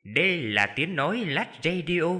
Đây là tiếng nói Lách Radio.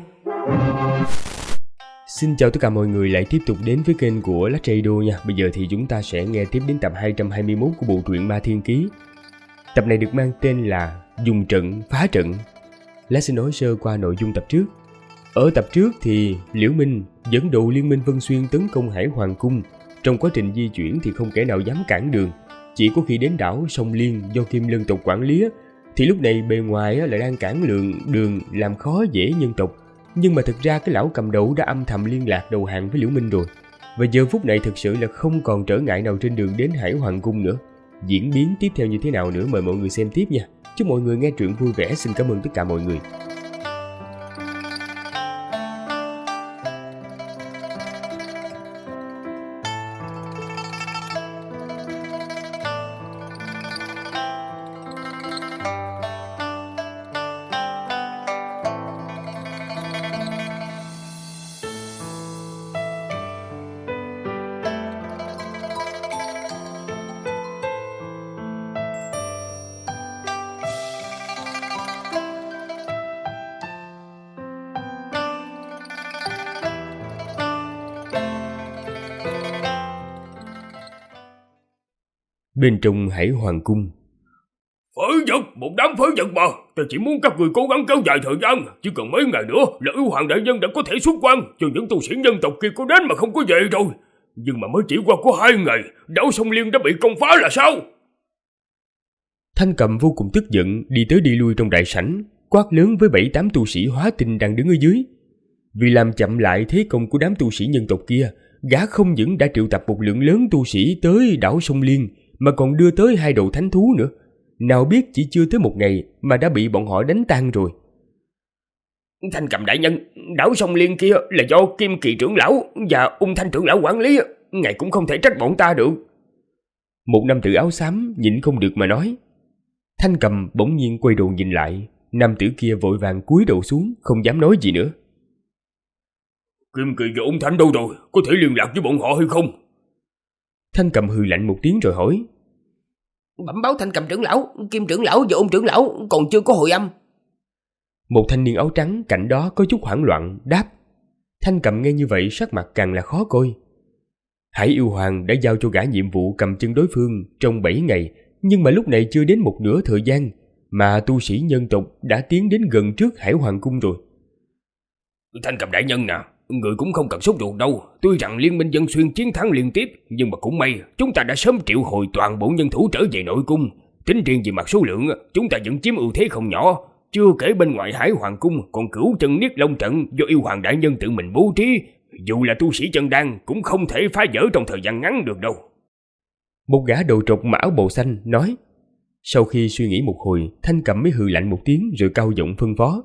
Xin chào tất cả mọi người lại tiếp tục đến với kênh của Lách Radio nha. Bây giờ thì chúng ta sẽ nghe tiếp đến tập 221 của bộ truyện Ma Thiên Ký. Tập này được mang tên là Dùng trận phá trận. Lách sẽ nói sơ qua nội dung tập trước. Ở tập trước thì Liễu Minh dẫn đầu liên minh Vân Xuyên tấn công Hải Hoàng Cung. Trong quá trình di chuyển thì không kẻ nào dám cản đường. Chỉ có khi đến đảo Sông Liên do Kim Lân tộc quản lý thì lúc này bề ngoài lại đang cản đường làm khó dễ nhân tộc. Nhưng mà thực ra cái lão cầm đầu đã âm thầm liên lạc đầu hàng với Liễu Minh rồi. Và giờ phút này thực sự là không còn trở ngại nào trên đường đến Hải Hoàng Cung nữa. Diễn biến tiếp theo như thế nào nữa mời mọi người xem tiếp nha. Chúc mọi người nghe truyện vui vẻ. Xin cảm ơn tất cả mọi người. Bên trong Hải Hoàng Cung. Phế vật, một đám phế vật mà. Ta chỉ muốn các người cố gắng kéo dài thời gian. Chỉ cần mấy ngày nữa là Yêu Hoàng đại nhân đã có thể xuất quan, cho những tu sĩ nhân tộc kia có đến mà không có về rồi. Nhưng mà mới chỉ qua có 2 ngày, đảo Sông Liên đã bị công phá là sao? Thanh Cầm vô cùng tức giận đi tới đi lui trong đại sảnh, quát lớn với 7-8 tu sĩ hóa tinh đang đứng ở dưới. Vì làm chậm lại thế công của đám tu sĩ nhân tộc kia, gã không những đã triệu tập một lượng lớn tu sĩ tới đảo Sông Liên, mà còn đưa tới 2 đầu thánh thú nữa. Nào biết chỉ chưa tới 1 ngày mà đã bị bọn họ đánh tan rồi. Thanh Cầm đại nhân, đảo Sông Liên kia là do Kim Kỳ trưởng lão và Ung Thanh trưởng lão quản lý, ngài cũng không thể trách bọn ta được. Một nam tử áo xám nhịn không được mà nói. Thanh Cầm bỗng nhiên quay đầu nhìn lại, nam tử kia vội vàng cúi đầu xuống, không dám nói gì nữa. Kim Kỳ và Ung Thanh đâu rồi, có thể liên lạc với bọn họ hay không? Thanh Cầm hừ lạnh một tiếng rồi hỏi. Bẩm báo Thanh Cầm trưởng lão, Kim trưởng lão và Ung trưởng lão còn chưa có hồi âm. Một thanh niên áo trắng cạnh đó có chút hoảng loạn đáp. Thanh Cầm nghe như vậy sắc mặt càng là khó coi. Hải Yêu Hoàng đã giao cho gã nhiệm vụ cầm chân đối phương trong 7 ngày, nhưng mà lúc này chưa đến một nửa thời gian mà tu sĩ nhân tộc đã tiến đến gần trước Hải Hoàng Cung rồi. Thanh Cầm đại nhân nè, người cũng không cần sốt ruột đâu. Tuy rằng liên minh Vân Xuyên chiến thắng liên tiếp, nhưng mà cũng may chúng ta đã sớm triệu hồi toàn bộ nhân thủ trở về nội cung. Tính riêng về mặt số lượng, chúng ta vẫn chiếm ưu thế không nhỏ. Chưa kể bên ngoài Hải Hoàng Cung còn Cửu Chân Niết Long trận do Yêu Hoàng đại nhân tự mình bố trí. Dù là tu sĩ chân đan cũng không thể phá vỡ trong thời gian ngắn được đâu. Một gã đầu trọc mặc áo bào xanh nói. Sau khi suy nghĩ một hồi, Thanh Cầm mới hừ lạnh một tiếng rồi cao giọng phân phó.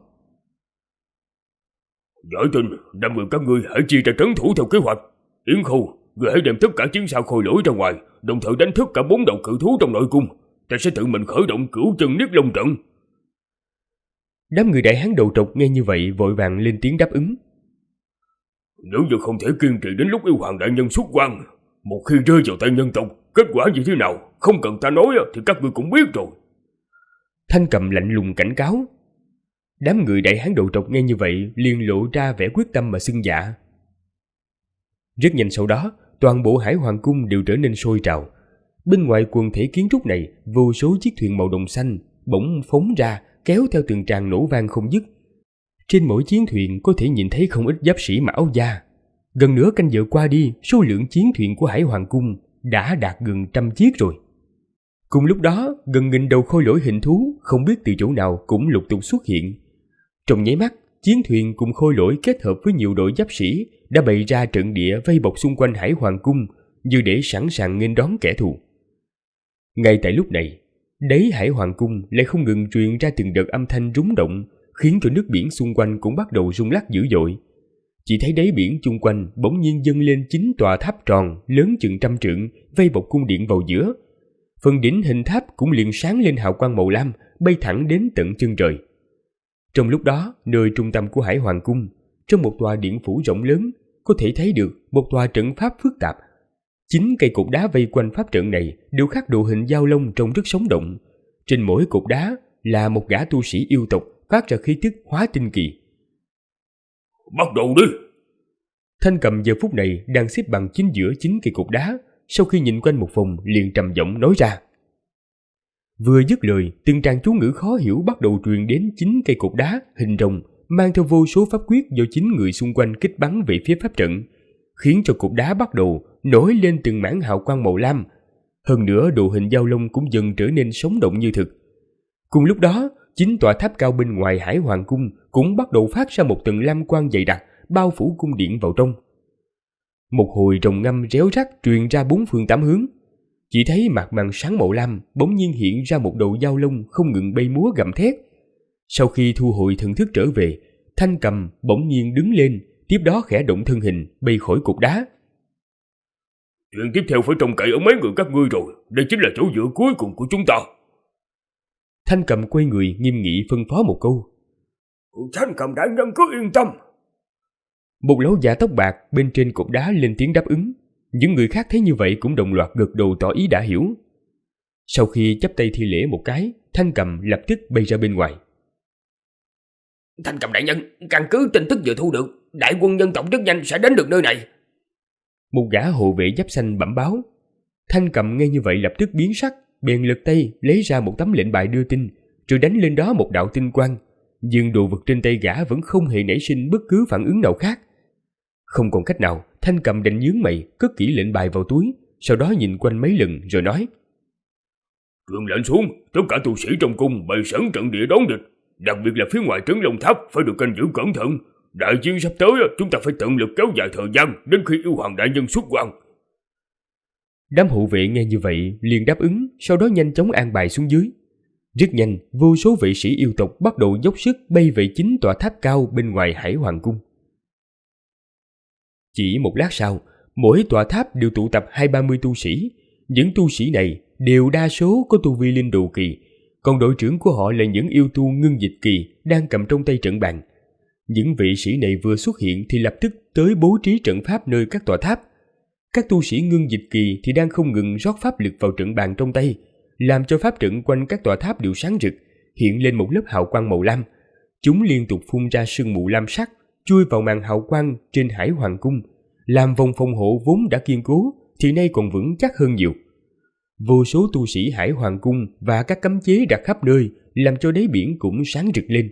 Giỏi tin, 5 người các ngươi hãy chia ra trấn thủ theo kế hoạch. Yến Khu, người hãy đem tất cả chiến sao khôi lỗi ra ngoài, đồng thời đánh thức cả 4 đầu cự thú trong nội cung. Ta sẽ tự mình khởi động Cửu Chân Niết Long trận. Đám người đại hán đầu trọc nghe như vậy vội vàng lên tiếng đáp ứng. Nếu như không thể kiên trì đến lúc Yêu Hoàng đại nhân xuất quan, một khi rơi vào tay nhân tộc, kết quả như thế nào không cần ta nói thì các ngươi cũng biết rồi. Thanh Cầm lạnh lùng cảnh cáo. Đám người đại hán đầu trọc nghe như vậy liền lộ ra vẻ quyết tâm mà xưng dạ. Rất nhanh sau đó, toàn bộ Hải Hoàng Cung đều trở nên sôi trào. Bên ngoài quần thể kiến trúc này, vô số chiếc thuyền màu đồng xanh bỗng phóng ra, kéo theo từng tràng nổ vang không dứt. Trên mỗi chiến thuyền có thể nhìn thấy không ít giáp sĩ mặc áo da. Gần nửa canh giờ qua đi, số lượng chiến thuyền của Hải Hoàng Cung đã đạt gần 100 chiếc rồi. Cùng lúc đó, gần nghìn đầu khôi lỗi hình thú không biết từ chỗ nào cũng lục tục xuất hiện. Trong nháy mắt, chiến thuyền cùng khôi lỗi kết hợp với nhiều đội giáp sĩ đã bày ra trận địa vây bọc xung quanh Hải Hoàng Cung, như để sẵn sàng nghênh đón kẻ thù. Ngay tại lúc này, đáy Hải Hoàng Cung lại không ngừng truyền ra từng đợt âm thanh rúng động, khiến cho nước biển xung quanh cũng bắt đầu rung lắc dữ dội. Chỉ thấy đáy biển chung quanh bỗng nhiên dâng lên 9 tòa tháp tròn lớn chừng 100 trượng vây bọc cung điện vào giữa. Phần đỉnh hình tháp cũng liền sáng lên hào quang màu lam, bay thẳng đến tận chân trời. Trong lúc đó, nơi trung tâm của Hải Hoàng Cung, trong một tòa điện phủ rộng lớn, có thể thấy được một tòa trận pháp phức tạp. 9 cây cột đá vây quanh pháp trận này đều khắc đồ hình dao long trông rất sống động. Trên mỗi cột đá là một gã tu sĩ yêu tộc phát ra khí tức hóa tinh kỳ. Bắt đầu đi! Thanh Cầm giờ phút này đang xếp bằng chính giữa 9 cây cột đá, sau khi nhìn quanh một vòng liền trầm giọng nói ra. Vừa dứt lời, từng tràng chú ngữ khó hiểu bắt đầu truyền đến 9 cây cột đá hình rồng, mang theo vô số pháp quyết do 9 người xung quanh kích bắn về phía pháp trận, khiến cho cột đá bắt đầu nổi lên từng mảng hào quang màu lam. Hơn nữa độ hình dao long cũng dần trở nên sống động như thực. Cùng lúc đó, 9 tòa tháp cao bên ngoài Hải Hoàng cung cũng bắt đầu phát ra một tầng lam quang dày đặc, bao phủ cung điện vào trong. Một hồi rồng ngâm réo rắt truyền ra 4 phương 8 hướng. Chỉ thấy mặt màn sáng màu lam bỗng nhiên hiện ra một đầu dao long không ngừng bay múa gầm thét. Sau khi thu hồi thần thức trở về, Thanh Cầm bỗng nhiên đứng lên, tiếp đó khẽ động thân hình bay khỏi cột đá. Chuyện tiếp theo phải trông cậy ở mấy người các ngươi rồi, đây chính là chỗ dựa cuối cùng của chúng ta. Thanh Cầm quay người nghiêm nghị phân phó một câu. Thanh Cầm đại nhân cứ yên tâm. Một lão già tóc bạc bên trên cột đá lên tiếng đáp ứng. Những người khác thấy như vậy cũng đồng loạt gật đầu tỏ ý đã hiểu. Sau khi chắp tay thi lễ một cái, Thanh Cầm lập tức bay ra bên ngoài. Thanh Cầm đại nhân, căn cứ tin tức vừa thu được, đại quân nhân tộc rất nhanh sẽ đến được nơi này. Một gã hộ vệ giáp xanh bẩm báo. Thanh Cầm nghe như vậy lập tức biến sắc, bèn lật tay lấy ra một tấm lệnh bài đưa tin, rồi đánh lên đó một đạo tinh quang. Nhưng đồ vật trên tay gã vẫn không hề nảy sinh bất cứ phản ứng nào khác. Không còn cách nào, Thanh Cầm đành nhướng mày, cất kỹ lệnh bài vào túi, sau đó nhìn quanh mấy lần rồi nói. Truyền lệnh xuống, tất cả tu sĩ trong cung bày sẵn trận địa đón địch, đặc biệt là phía ngoài trấn Long Tháp phải được canh giữ cẩn thận. Đại chiến sắp tới, chúng ta phải tận lực kéo dài thời gian đến khi yêu hoàng đại nhân xuất quan. Đám hộ vệ nghe như vậy liền đáp ứng, sau đó nhanh chóng an bài xuống dưới. Rất nhanh, vô số vệ sĩ yêu tộc bắt đầu dốc sức bay về 9 tòa tháp cao bên ngoài Hải Hoàng cung. Chỉ một lát sau, mỗi tòa tháp đều tụ tập 20-30 tu sĩ. Những tu sĩ này đều đa số có tu vi linh đồ kỳ, còn đội trưởng của họ là những yêu tu ngưng dịch kỳ đang cầm trong tay trận bàn. Những vị sĩ này vừa xuất hiện thì lập tức tới bố trí trận pháp nơi các tòa tháp. Các tu sĩ ngưng dịch kỳ thì đang không ngừng rót pháp lực vào trận bàn trong tay, làm cho pháp trận quanh các tòa tháp đều sáng rực, hiện lên một lớp hào quang màu lam. Chúng liên tục phun ra sương mù lam sắc, chui vào màn hào quang trên Hải Hoàng cung, làm vòng phòng hộ vốn đã kiên cố thì nay còn vững chắc hơn nhiều. Vô số tu sĩ Hải Hoàng cung và các cấm chế đặt khắp nơi làm cho đáy biển cũng sáng rực lên.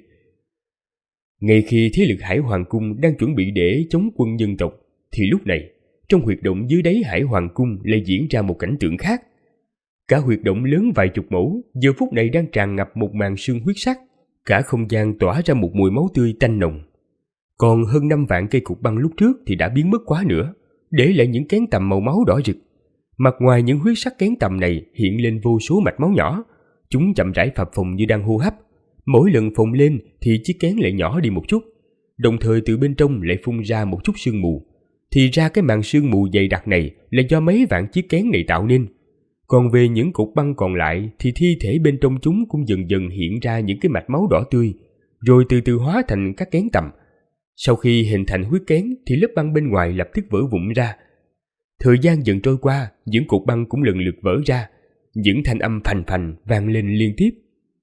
Ngay khi thế lực Hải Hoàng cung đang chuẩn bị để chống quân nhân tộc, thì lúc này trong huyệt động dưới đáy Hải Hoàng cung lại diễn ra một cảnh tượng khác. Cả huyệt động lớn vài chục mẫu giờ phút này đang tràn ngập một màn sương huyết sắc, cả không gian tỏa ra một mùi máu tươi tanh nồng. Còn hơn 5 vạn cây cục băng lúc trước thì đã biến mất quá nữa, để lại những kén tằm màu máu đỏ rực. Mặt ngoài những huyết sắc kén tằm này hiện lên vô số mạch máu nhỏ, chúng chậm rãi phập phồng như đang hô hấp. Mỗi lần phồng lên thì chiếc kén lại nhỏ đi một chút, đồng thời từ bên trong lại phun ra một chút sương mù. Thì ra cái màn sương mù dày đặc này là do mấy vạn chiếc kén này tạo nên. Còn về những cục băng còn lại thì thi thể bên trong chúng cũng dần dần hiện ra những cái mạch máu đỏ tươi, rồi từ từ hóa thành các kén tằm. Sau khi hình thành huyết kén thì lớp băng bên ngoài lập tức vỡ vụn ra. Thời gian dần trôi qua, những cục băng cũng lần lượt vỡ ra, những thanh âm phành phành vang lên liên tiếp.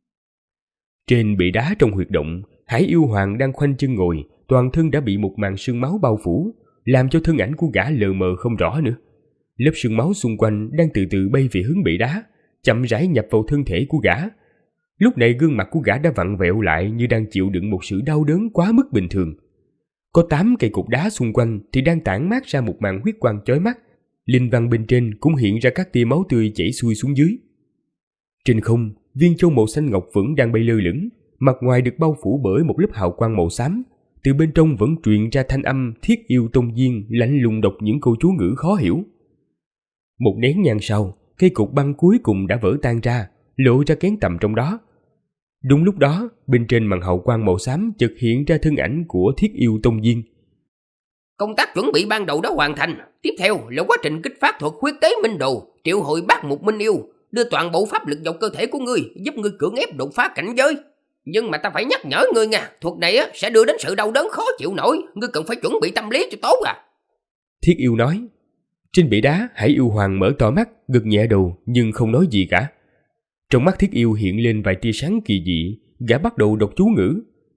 Trên bệ đá trong huyệt động, Hải Yêu Hoàng đang khoanh chân ngồi, toàn thân đã bị một màn sương máu bao phủ, làm cho thân ảnh của gã lờ mờ không rõ nữa. Lớp sương máu xung quanh đang từ từ bay về hướng bệ đá, chậm rãi nhập vào thân thể của gã. Lúc này gương mặt của gã đã vặn vẹo lại như đang chịu đựng một sự đau đớn quá mức bình thường. Có 8 cây cục đá xung quanh thì đang tản mát ra một màn huyết quang chói mắt, linh văn bên trên cũng hiện ra các tia máu tươi chảy xuôi xuống dưới. Trên không, viên châu màu xanh ngọc vẫn đang bay lơ lửng, mặt ngoài được bao phủ bởi một lớp hào quang màu xám. Từ bên trong vẫn truyền ra thanh âm Thiết Yêu Tông Viên lạnh lùng đọc những câu chú ngữ khó hiểu. Một nén nhang sau, cây cục băng cuối cùng đã vỡ tan ra, lộ ra kén tằm trong đó. Đúng lúc đó, bên trên màn hào quang màu xám chợt hiện ra thân ảnh của Thiết Yêu Tông Viên. Công tác chuẩn bị ban đầu đã hoàn thành, tiếp theo là quá trình kích phát thuật huyết tế minh đồ, triệu hồi bát mục minh yêu, đưa toàn bộ pháp lực vào cơ thể của ngươi, giúp ngươi cưỡng ép đột phá cảnh giới. Nhưng mà ta phải nhắc nhở ngươi nha, thuật này sẽ đưa đến sự đau đớn khó chịu nổi, ngươi cần phải chuẩn bị tâm lý cho tốt à. Thiết Yêu nói. Trên bệ đá, Hải Yêu Hoàng mở to mắt, gật nhẹ đầu nhưng không nói gì cả. Trong mắt Thiết Yêu hiện lên vài tia sáng kỳ dị, gã bắt đầu đọc chú ngữ,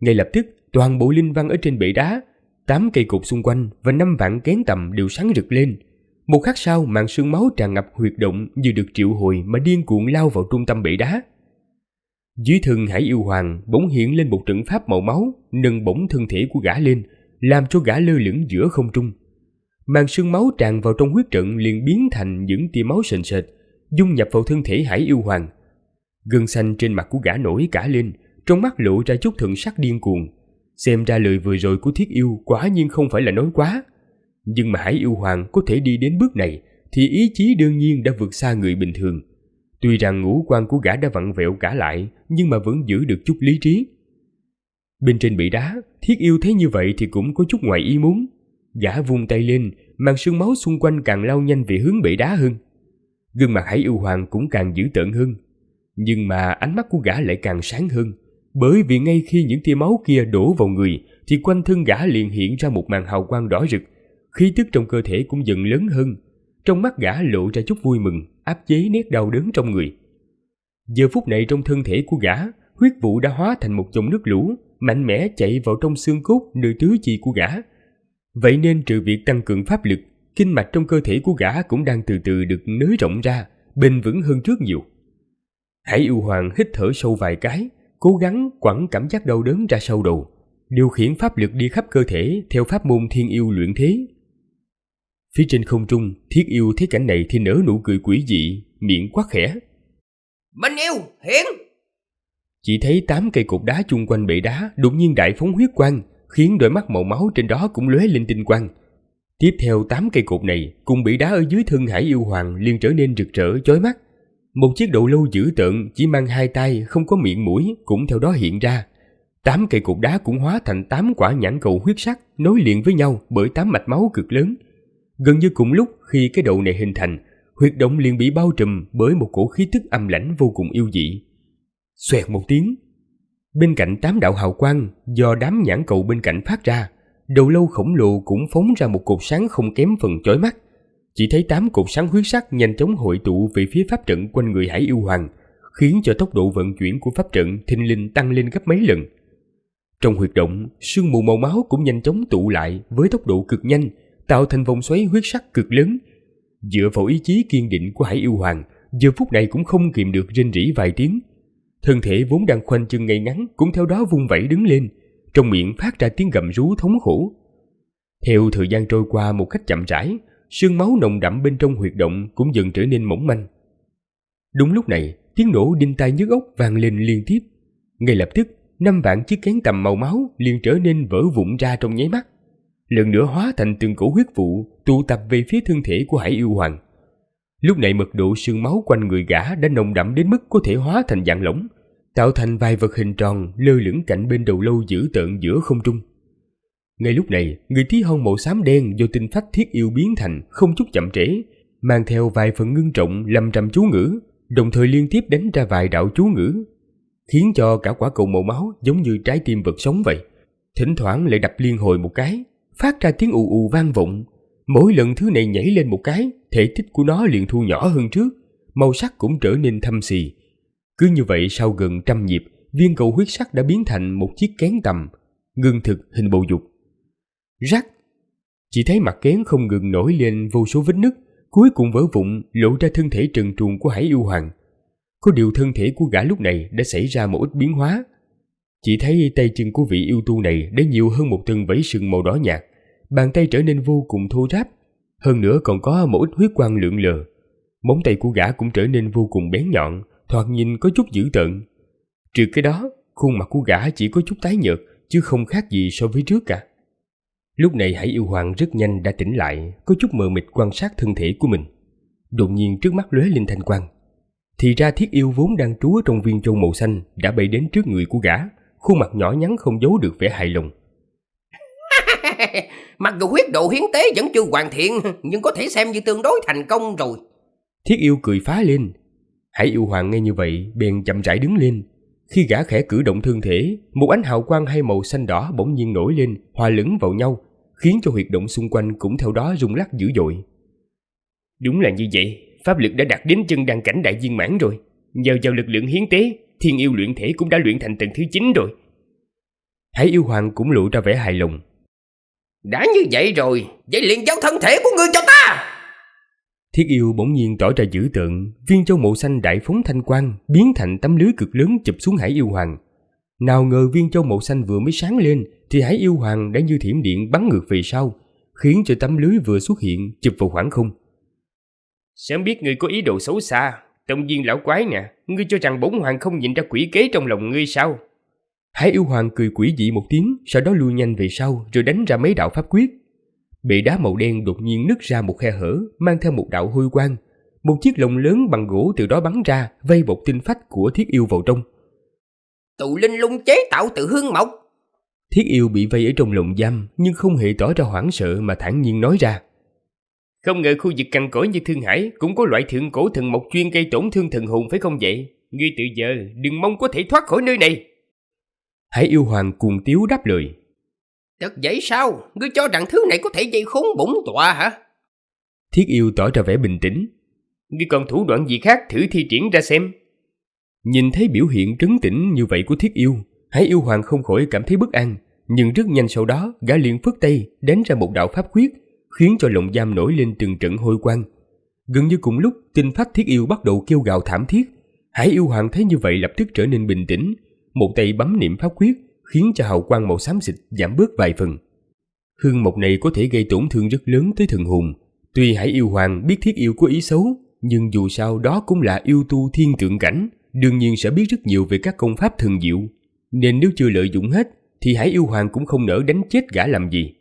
Ngay lập tức, toàn bộ linh văn ở trên bệ đá, 8 cây cột xung quanh và 5 vạn kén tầm đều sáng rực lên. Một khắc sau, màn sương máu tràn ngập huyệt động như được triệu hồi mà điên cuồng lao vào trung tâm bệ đá. Dưới thân Hải Yêu Hoàng bỗng hiện lên một trận pháp màu máu, nâng bổng thân thể của gã lên, làm cho gã lơ lửng giữa không trung. Màn sương máu tràn vào trong huyết trận liền biến thành những tia máu sền sệt, dung nhập vào thân thể Hải Yêu Hoàng. Gân xanh trên mặt của gã nổi cả lên, trong mắt lộ ra chút thần sắc điên cuồng. Xem ra lời vừa rồi của Thiết Yêu quả nhiên không phải là nói quá. Nhưng mà Hải Yêu Hoàng có thể đi đến bước này thì ý chí đương nhiên đã vượt xa người bình thường. Tuy rằng ngũ quan của gã đã vặn vẹo cả lại, nhưng mà vẫn giữ được chút lý trí. Bên trên bệ đá, Thiết Yêu thấy như vậy thì cũng có chút ngoài ý muốn. Gã vung tay lên, màn sương máu xung quanh càng lao nhanh về hướng bệ đá hơn. Gương mặt Hải Yêu Hoàng cũng càng dữ tợn hơn. Nhưng mà ánh mắt của gã lại càng sáng hơn, bởi vì ngay khi những tia máu kia đổ vào người thì quanh thân gã liền hiện ra một màn hào quang đỏ rực, khí tức trong cơ thể cũng dần lớn hơn. Trong mắt gã lộ ra chút vui mừng, áp chế nét đau đớn trong người. Giờ phút này trong thân thể của gã, huyết vụ đã hóa thành một dòng nước lũ mạnh mẽ chạy vào trong xương cốt nơi tứ chi của gã. Vậy nên trừ việc tăng cường pháp lực, kinh mạch trong cơ thể của gã cũng đang từ từ được nới rộng ra, bền vững hơn trước nhiều. Hải Yêu Hoàng hít thở sâu vài cái, cố gắng quẳng cảm giác đau đớn ra sau đầu, điều khiển pháp lực đi khắp cơ thể theo pháp môn Thiên Yêu luyện thế. Phía trên không trung, Thiết Yêu thấy cảnh này thì nở nụ cười quỷ dị, miệng quát khẽ: Minh Yêu, hiện! Chỉ thấy 8 cây cột đá chung quanh bệ đá đột nhiên đại phóng huyết quang, khiến đôi mắt màu máu trên đó cũng lóe lên tinh quang. Tiếp theo 8 cây cột này cùng bệ đá ở dưới thân Hải Yêu Hoàng liền trở nên rực rỡ chói mắt. Một chiếc đầu lâu dữ tợn chỉ mang 2 tay không có miệng mũi cũng theo đó hiện ra. 8 cây cột đá cũng hóa thành 8 quả nhãn cầu huyết sắc nối liền với nhau bởi 8 mạch máu cực lớn. Gần như cùng lúc khi cái đầu này hình thành, huyệt động liền bị bao trùm bởi một cổ khí tức âm lãnh vô cùng yêu dị. Xoẹt một tiếng, bên cạnh 8 đạo hào quang do đám nhãn cầu bên cạnh phát ra, đầu lâu khổng lồ cũng phóng ra một cột sáng không kém phần chói mắt. Chỉ thấy 8 cột sáng huyết sắc nhanh chóng hội tụ về phía pháp trận quanh người Hải Yêu Hoàng, khiến cho tốc độ vận chuyển của pháp trận thình lình tăng lên gấp mấy lần. Trong huyệt động, sương mù màu máu cũng nhanh chóng tụ lại với tốc độ cực nhanh, tạo thành vòng xoáy huyết sắc cực lớn. Dựa vào ý chí kiên định của Hải Yêu Hoàng, giờ phút này cũng không kìm được rên rỉ vài tiếng. Thân thể vốn đang khoanh chân ngay ngắn cũng theo đó vung vẩy đứng lên, trong miệng phát ra tiếng gầm rú thống khổ. Theo thời gian trôi qua một cách chậm rãi, sương máu nồng đậm bên trong huyệt động cũng dần trở nên mỏng manh. Đúng lúc này, tiếng nổ đinh tai nhức óc vang lên liên tiếp. Ngay lập tức, 5 vạn chiếc kén tầm màu máu liền trở nên vỡ vụn ra trong nháy mắt, lần nữa hóa thành từng cổ huyết vụ tụ tập về phía thân thể của Hải Yêu Hoàng. Lúc này mật độ sương máu quanh người gã đã nồng đậm đến mức có thể hóa thành dạng lỏng, tạo thành vài vật hình tròn lơ lửng cạnh bên đầu lâu dữ tợn giữa không trung. Ngay lúc này, người tí hon màu xám đen do tinh phách Thiết Yêu biến thành không chút chậm trễ, mang theo vài phần ngưng trọng lầm rầm chú ngữ, đồng thời liên tiếp đánh ra vài đạo chú ngữ, khiến cho cả quả cầu màu máu giống như trái tim vật sống vậy. Thỉnh thoảng lại đập liên hồi một cái, phát ra tiếng ù ù vang vọng. Mỗi lần thứ này nhảy lên một cái, thể tích của nó liền thu nhỏ hơn trước, màu sắc cũng trở nên thâm xì. Cứ như vậy sau gần 100 nhịp, viên cầu huyết sắc đã biến thành một chiếc kén tầm, ngưng thực hình bầu dục. Rắc! Chỉ thấy mặt kén không ngừng nổi lên vô số vết nứt, cuối cùng vỡ vụn lộ ra thân thể trần truồng của Hải Yêu Hoàng. Có điều thân thể của gã lúc này đã xảy ra một ít biến hóa. Chỉ thấy tay chân của vị yêu tu này đã nhiều hơn một tầng vảy sừng màu đỏ nhạt, bàn tay trở nên vô cùng thô ráp, hơn nữa còn có một ít huyết quang lượn lờ. Móng tay của gã cũng trở nên vô cùng bén nhọn, thoạt nhìn có chút dữ tợn. Trừ cái đó, khuôn mặt của gã chỉ có chút tái nhợt, chứ không khác gì so với trước cả. Lúc này Hải Yêu Hoàng rất nhanh đã tỉnh lại, có chút mờ mịt quan sát thân thể của mình. Đột nhiên trước mắt lóe lên thanh quang. Thì ra Thiết Yêu vốn đang trú ở trong viên châu màu xanh đã bay đến trước người của gã, khuôn mặt nhỏ nhắn không giấu được vẻ hài lòng. Mặc dù huyết độ hiến tế vẫn chưa hoàn thiện, nhưng có thể xem như tương đối thành công rồi. Thiết Yêu cười phá lên. Hải Yêu Hoàng nghe như vậy bèn chậm rãi đứng lên. Khi gã khẽ cử động thân thể, một ánh hào quang hai màu xanh đỏ bỗng nhiên nổi lên, hòa lẫn vào nhau, khiến cho huyệt động xung quanh cũng theo đó rung lắc dữ dội. Đúng là như vậy, pháp lực đã đạt đến chân đăng cảnh đại viên mãn rồi. Nhờ vào lực lượng hiến tế, Thiên Yêu luyện thể cũng đã luyện thành tầng thứ 9 rồi. Hải yêu hoàng cũng lộ ra vẻ hài lòng. Đã như vậy rồi, vậy liền giao thân thể của ngươi cho ta. Thiết yêu bỗng nhiên tỏ ra dữ tợn, viên châu màu xanh đại phóng thanh quang, biến thành tấm lưới cực lớn chụp xuống Hải yêu hoàng. Nào ngờ viên châu màu xanh vừa mới sáng lên thì Hải yêu hoàng đã như thiểm điện bắn ngược về sau, khiến cho tấm lưới vừa xuất hiện chụp vào khoảng không. Sớm biết ngươi có ý đồ xấu xa, Tông Viên lão quái nè, ngươi cho rằng bổn hoàng không nhìn ra quỷ kế trong lòng ngươi sao? Hải yêu hoàng cười quỷ dị một tiếng, sau đó lui nhanh về sau rồi đánh ra mấy đạo pháp quyết. Bệ đá màu đen đột nhiên nứt ra một khe hở, mang theo một đạo hôi quang. Một chiếc lồng lớn bằng gỗ từ đó bắn ra, vây bọc tinh phách của thiết yêu vào trong. Tụ linh lung chế tạo từ hương mộc. Thiết yêu bị vây ở trong lồng giam, nhưng không hề tỏ ra hoảng sợ mà thản nhiên nói ra. Không ngờ khu vực cằn cỗi như Thương Hải cũng có loại thượng cổ thần mộc chuyên gây tổn thương thần hồn phải không vậy? Ngươi từ giờ đừng mong có thể thoát khỏi nơi này. Hải yêu hoàng cuồng tiếu đáp lời. Thật vậy sao? Ngươi cho rằng thứ này có thể gây khốn bổn tọa hả? Thiết yêu tỏ ra vẻ bình tĩnh. Ngươi còn thủ đoạn gì khác thử thi triển ra xem. Nhìn thấy biểu hiện trấn tĩnh như vậy của thiết yêu, Hải yêu hoàng không khỏi cảm thấy bất an, nhưng rất nhanh sau đó gã liền phất tay đánh ra một đạo pháp quyết, khiến cho lồng giam nổi lên từng trận hôi quang. Gần như cùng lúc, tinh phách thiết yêu bắt đầu kêu gào thảm thiết. Hải yêu hoàng thấy như vậy lập tức trở nên bình tĩnh, một tay bấm niệm pháp quyết, khiến cho hào quang màu xám xịt giảm bớt vài phần. Hương mộc này có thể gây tổn thương rất lớn tới thần hồn. Tuy Hải yêu hoàng biết thiết yêu có ý xấu, nhưng dù sao đó cũng là yêu tu thiên tượng cảnh, đương nhiên sẽ biết rất nhiều về các công pháp thần diệu, nên nếu chưa lợi dụng hết thì Hải yêu hoàng cũng không nỡ đánh chết gã làm gì.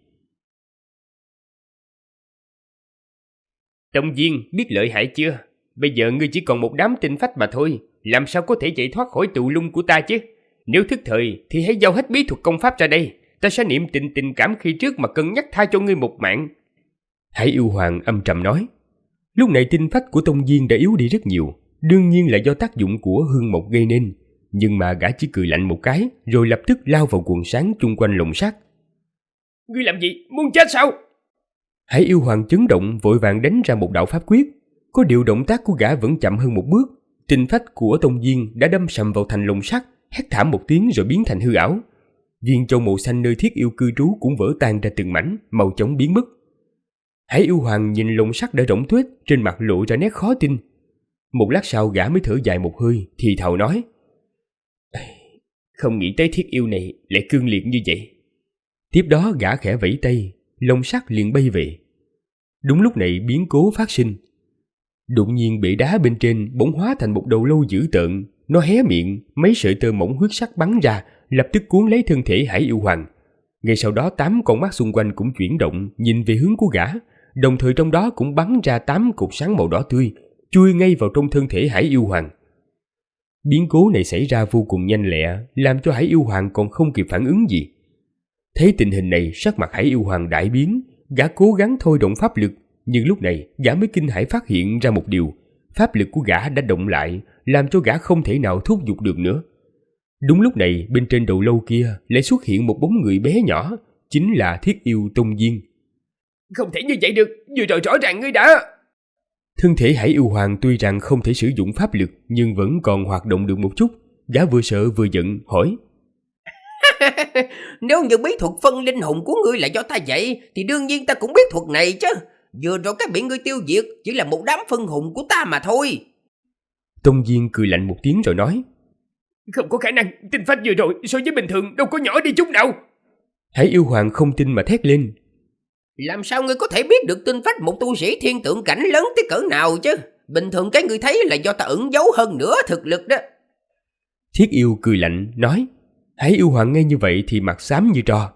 Tông Viên biết lợi hại chưa? Bây giờ ngươi chỉ còn một đám tinh phách mà thôi, làm sao có thể chạy thoát khỏi tụ lung của ta chứ? Nếu thức thời thì hãy giao hết bí thuật công pháp ra đây, ta sẽ niệm tình cảm khi trước mà cân nhắc tha cho ngươi một mạng. Hải yêu hoàng âm trầm nói. Lúc này tinh phách của Tông Viên đã yếu đi rất nhiều, đương nhiên là do tác dụng của hương mộc gây nên, nhưng mà gã chỉ cười lạnh một cái rồi lập tức lao vào quần sáng chung quanh lồng sắt. Ngươi làm gì? Muốn chết sao? Hải yêu hoàng chấn động vội vàng đánh ra một đạo pháp quyết. Có điều động tác của gã vẫn chậm hơn một bước. Tinh phách của Tông Viên đã đâm sầm vào thành lồng sắt, hét thảm một tiếng rồi biến thành hư ảo. Viên châu màu xanh nơi thiết yêu cư trú cũng vỡ tan ra từng mảnh, mau chóng biến mất. Hải yêu hoàng nhìn lồng sắt đã rỗng tuếch, trên mặt lộ ra nét khó tin. Một lát sau gã mới thở dài một hơi, thì thào nói. Không nghĩ tới thiết yêu này lại cương liệt như vậy. Tiếp đó gã khẽ vẫy tay, lồng sắt liền bay về. Đúng lúc này biến cố phát sinh. Đột nhiên bệ đá bên trên bỗng hóa thành một đầu lâu dữ tợn, nó hé miệng, mấy sợi tơ mỏng huyết sắc bắn ra, lập tức cuốn lấy thân thể Hải yêu hoàng. Ngay sau đó 8 con mắt xung quanh cũng chuyển động, nhìn về hướng của gã, đồng thời trong đó cũng bắn ra 8 cột sáng màu đỏ tươi, chui ngay vào trong thân thể Hải yêu hoàng. Biến cố này xảy ra vô cùng nhanh lẹ, làm cho Hải yêu hoàng còn không kịp phản ứng gì. Thấy tình hình này, sắc mặt Hải yêu hoàng đại biến, gã cố gắng thôi động pháp lực, nhưng lúc này gã mới kinh hãi phát hiện ra một điều, pháp lực của gã đã động lại, làm cho gã không thể nào thúc giục được nữa. Đúng lúc này, bên trên đầu lâu kia lại xuất hiện một bóng người bé nhỏ, chính là thiết yêu Tông Viên. Không thể như vậy được, vừa rồi rõ ràng ngươi đã... Thân thể Hải yêu hoàng tuy rằng không thể sử dụng pháp lực, nhưng vẫn còn hoạt động được một chút. Gã vừa sợ vừa giận, hỏi. Nếu như bí thuật phân linh hồn của ngươi là do ta dạy, thì đương nhiên ta cũng biết thuật này chứ. Vừa rồi cái bị ngươi tiêu diệt chỉ là một đám phân hồn của ta mà thôi. Tông Viên cười lạnh một tiếng rồi nói. Không có khả năng, tinh phách vừa rồi so với bình thường đâu có nhỏ đi chút nào. Hải yêu hoàng không tin mà thét lên. Làm sao ngươi có thể biết được tinh phách một tu sĩ thiên tượng cảnh lớn tới cỡ nào chứ? Bình thường cái ngươi thấy là do ta ẩn giấu hơn nữa thực lực đó. Thiết yêu cười lạnh nói. Hải yêu hoàng nghe như vậy thì mặt xám như tro.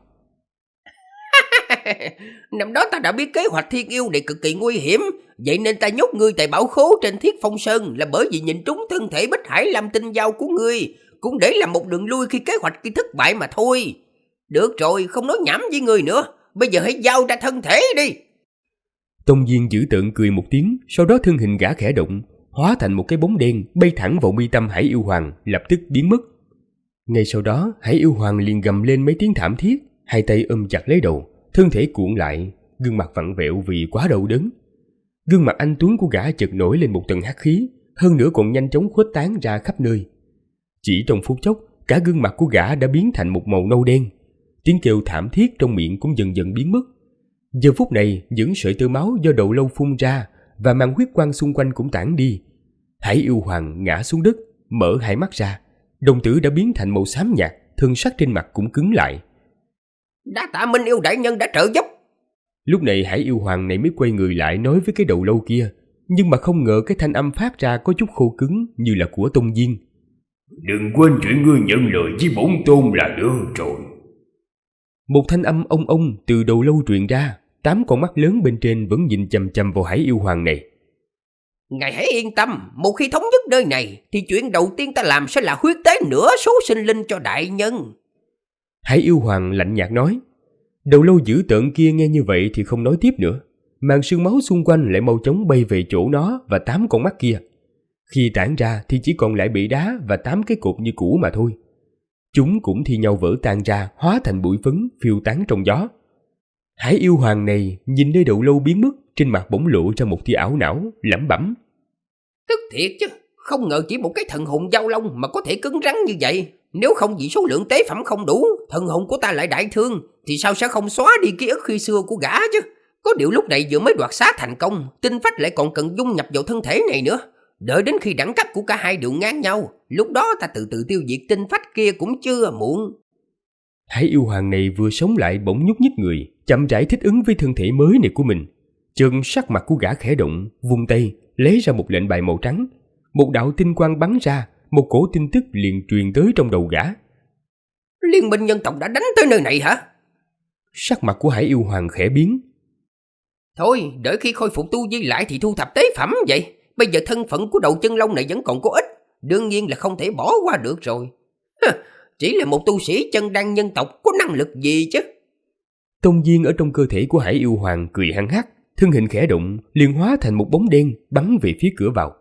Năm đó ta đã biết kế hoạch thiên yêu này cực kỳ nguy hiểm, vậy nên ta nhốt ngươi tại bảo khố trên Thiết Phong Sơn là bởi vì nhìn trúng thân thể Bích Hải Lam tinh dao của ngươi, cũng để làm một đường lui khi kế hoạch kia thất bại mà thôi. Được rồi, không nói nhảm với ngươi nữa, bây giờ hãy giao ra thân thể đi. Tông Viên dữ tợn cười một tiếng, sau đó thân hình gã khẽ động, hóa thành một cái bóng đen bay thẳng vào mi tâm Hải yêu hoàng, lập tức biến mất. Ngay sau đó, Hải yêu hoàng liền gầm lên mấy tiếng thảm thiết, hai tay ôm chặt lấy đầu, thân thể cuộn lại, gương mặt vặn vẹo vì quá đau đớn. Gương mặt anh tuấn của gã chợt nổi lên một tầng hắc khí, hơn nữa còn nhanh chóng khuếch tán ra khắp nơi. Chỉ trong phút chốc, cả gương mặt của gã đã biến thành một màu nâu đen, Tiếng kêu thảm thiết trong miệng cũng dần dần biến mất. Giờ phút này, những sợi tơ máu do đầu lâu phun ra và màn huyết quang xung quanh cũng tản đi. Hải yêu hoàng ngã xuống đất, mở hai mắt ra. Đồng tử đã biến thành màu xám nhạt, thân sắc trên mặt cũng cứng lại. Đa tạ Minh Yêu đại nhân đã trợ giúp. Lúc này Hải yêu hoàng này mới quay người lại nói với cái đầu lâu kia, nhưng mà không ngờ cái thanh âm phát ra có chút khô cứng như là của Tông Diên. Đừng quên chuyện ngươi nhận lời với bổn tôn là được rồi. Một thanh âm ông từ đầu lâu truyền ra, 8 con mắt lớn bên trên vẫn nhìn chằm chằm vào Hải yêu hoàng này. Ngài hãy yên tâm, một khi thống nhất nơi này thì chuyện đầu tiên ta làm sẽ là huyết tế nửa số sinh linh cho đại nhân. Hải yêu hoàng lạnh nhạt nói. Đầu lâu dữ tợn kia nghe như vậy thì không nói tiếp nữa. Màn sương máu xung quanh lại mau chóng bay về chỗ nó và 8 con mắt kia. Khi tản ra thì chỉ còn lại bể đá và 8 cái cột như cũ mà thôi. Chúng cũng thi nhau vỡ tan ra, hóa thành bụi phấn phiêu tán trong gió. Hải yêu hoàng này nhìn nơi đầu lâu biến mất, trên mặt bỗng lộ ra một tia ảo não, lẩm bẩm. Tức thiệt chứ, không ngờ chỉ một cái thần hồn dao long mà có thể cứng rắn như vậy. Nếu không vì số lượng tế phẩm không đủ, thần hồn của ta lại đại thương, thì sao sẽ không xóa đi ký ức khi xưa của gã chứ? Có điều lúc này vừa mới đoạt xá thành công, tinh phách lại còn cần dung nhập vào thân thể này nữa. Đợi đến khi đẳng cấp của cả hai đều ngang nhau, lúc đó ta từ từ tiêu diệt tinh phách kia cũng chưa muộn. Hải yêu hoàng này vừa sống lại bỗng nhúc nhích người, chậm rãi thích ứng với thân thể mới này của mình. Chợt sắc mặt của gã khẽ động, vung tay lấy ra một lệnh bài màu trắng. Một đạo tinh quang bắn ra, một cổ tin tức liền truyền tới trong đầu gã. Liên minh nhân tộc đã đánh tới nơi này hả? Sắc mặt của Hải yêu hoàng khẽ biến. Thôi, đợi khi khôi phục tu vi lại thì thu thập tế phẩm vậy. Bây giờ thân phận của đầu chân long này vẫn còn có ích, đương nhiên là không thể bỏ qua được rồi. Chỉ là một tu sĩ chân đan nhân tộc có năng lực gì chứ? Tông Diên ở trong cơ thể của Hải yêu hoàng cười hăng hắc, thân hình khẽ động, liền hóa thành một bóng đen bắn về phía cửa vào.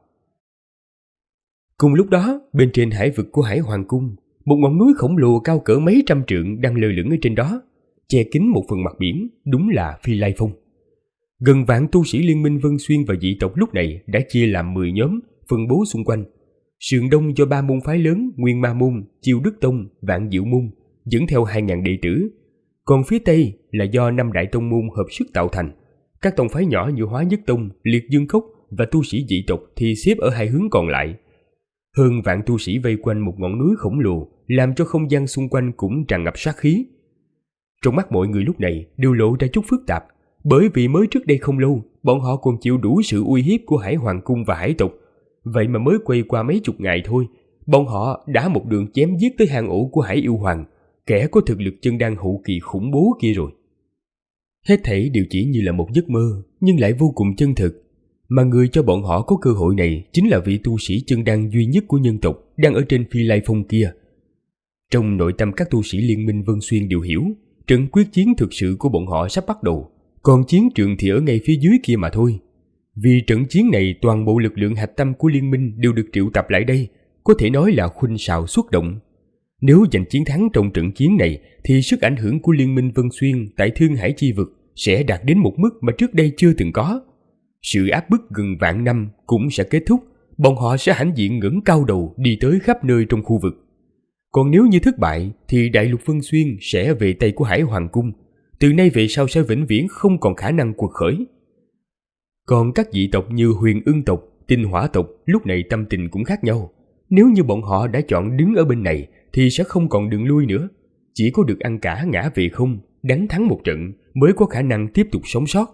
Cùng lúc đó, bên trên hải vực của Hải Hoàng Cung, một ngọn núi khổng lồ cao cỡ mấy trăm trượng đang lơ lửng ở trên đó, che kín một phần mặt biển, đúng là Phi Lai Phong. Gần vạn tu sĩ Liên minh Vân Xuyên và dị tộc lúc này đã chia làm 10 nhóm, phân bố xung quanh. Sườn đông do 3 môn phái lớn Nguyên Ma Môn, Chiêu Đức Tông, Vạn Diệu Môn dẫn theo 2.000 đệ tử. Còn phía tây là do 5 đại tông môn hợp sức tạo thành. Các tông phái nhỏ như Hóa Nhất Tông, Liệt Dương Cốc và tu sĩ dị tộc thì xếp ở hai hướng còn lại. Hơn vạn tu sĩ vây quanh một ngọn núi khổng lồ, làm cho không gian xung quanh cũng tràn ngập sát khí. Trong mắt mọi người lúc này đều lộ ra chút phức tạp, bởi vì mới trước đây không lâu, bọn họ còn chịu đủ sự uy hiếp của Hải Hoàng Cung và hải tộc. Vậy mà mới quay qua mấy chục ngày thôi, bọn họ đã một đường chém giết tới hang ổ của Hải yêu hoàng, kẻ có thực lực chân đan hậu kỳ khủng bố kia rồi. Hết thảy đều chỉ như là một giấc mơ, nhưng lại vô cùng chân thực. Mà người cho bọn họ có cơ hội này chính là vị tu sĩ chân đan duy nhất của nhân tộc đang ở trên Phi Lai Phong kia. Trong nội tâm các tu sĩ Liên minh Vân Xuyên đều hiểu, trận quyết chiến thực sự của bọn họ sắp bắt đầu, còn chiến trường thì ở ngay phía dưới kia mà thôi. Vì trận chiến này toàn bộ lực lượng hạch tâm của liên minh đều được triệu tập lại đây, có thể nói là khuynh sào xuất động. Nếu giành chiến thắng trong trận chiến này thì sức ảnh hưởng của Liên minh Vân Xuyên tại Thương Hải chi vực sẽ đạt đến một mức mà trước đây chưa từng có. Sự áp bức gần vạn năm cũng sẽ kết thúc, bọn họ sẽ hãnh diện ngẩng cao đầu đi tới khắp nơi trong khu vực. Còn nếu như thất bại thì Đại lục Vân Xuyên sẽ về tay của Hải Hoàng Cung, từ nay về sau sẽ vĩnh viễn không còn khả năng quật khởi. Còn các dị tộc như Huyền Ưng tộc, Tinh Hỏa tộc lúc này tâm tình cũng khác nhau. Nếu như bọn họ đã chọn đứng ở bên này thì sẽ không còn đường lui nữa, chỉ có được ăn cả ngã về không, đánh thắng một trận mới có khả năng tiếp tục sống sót.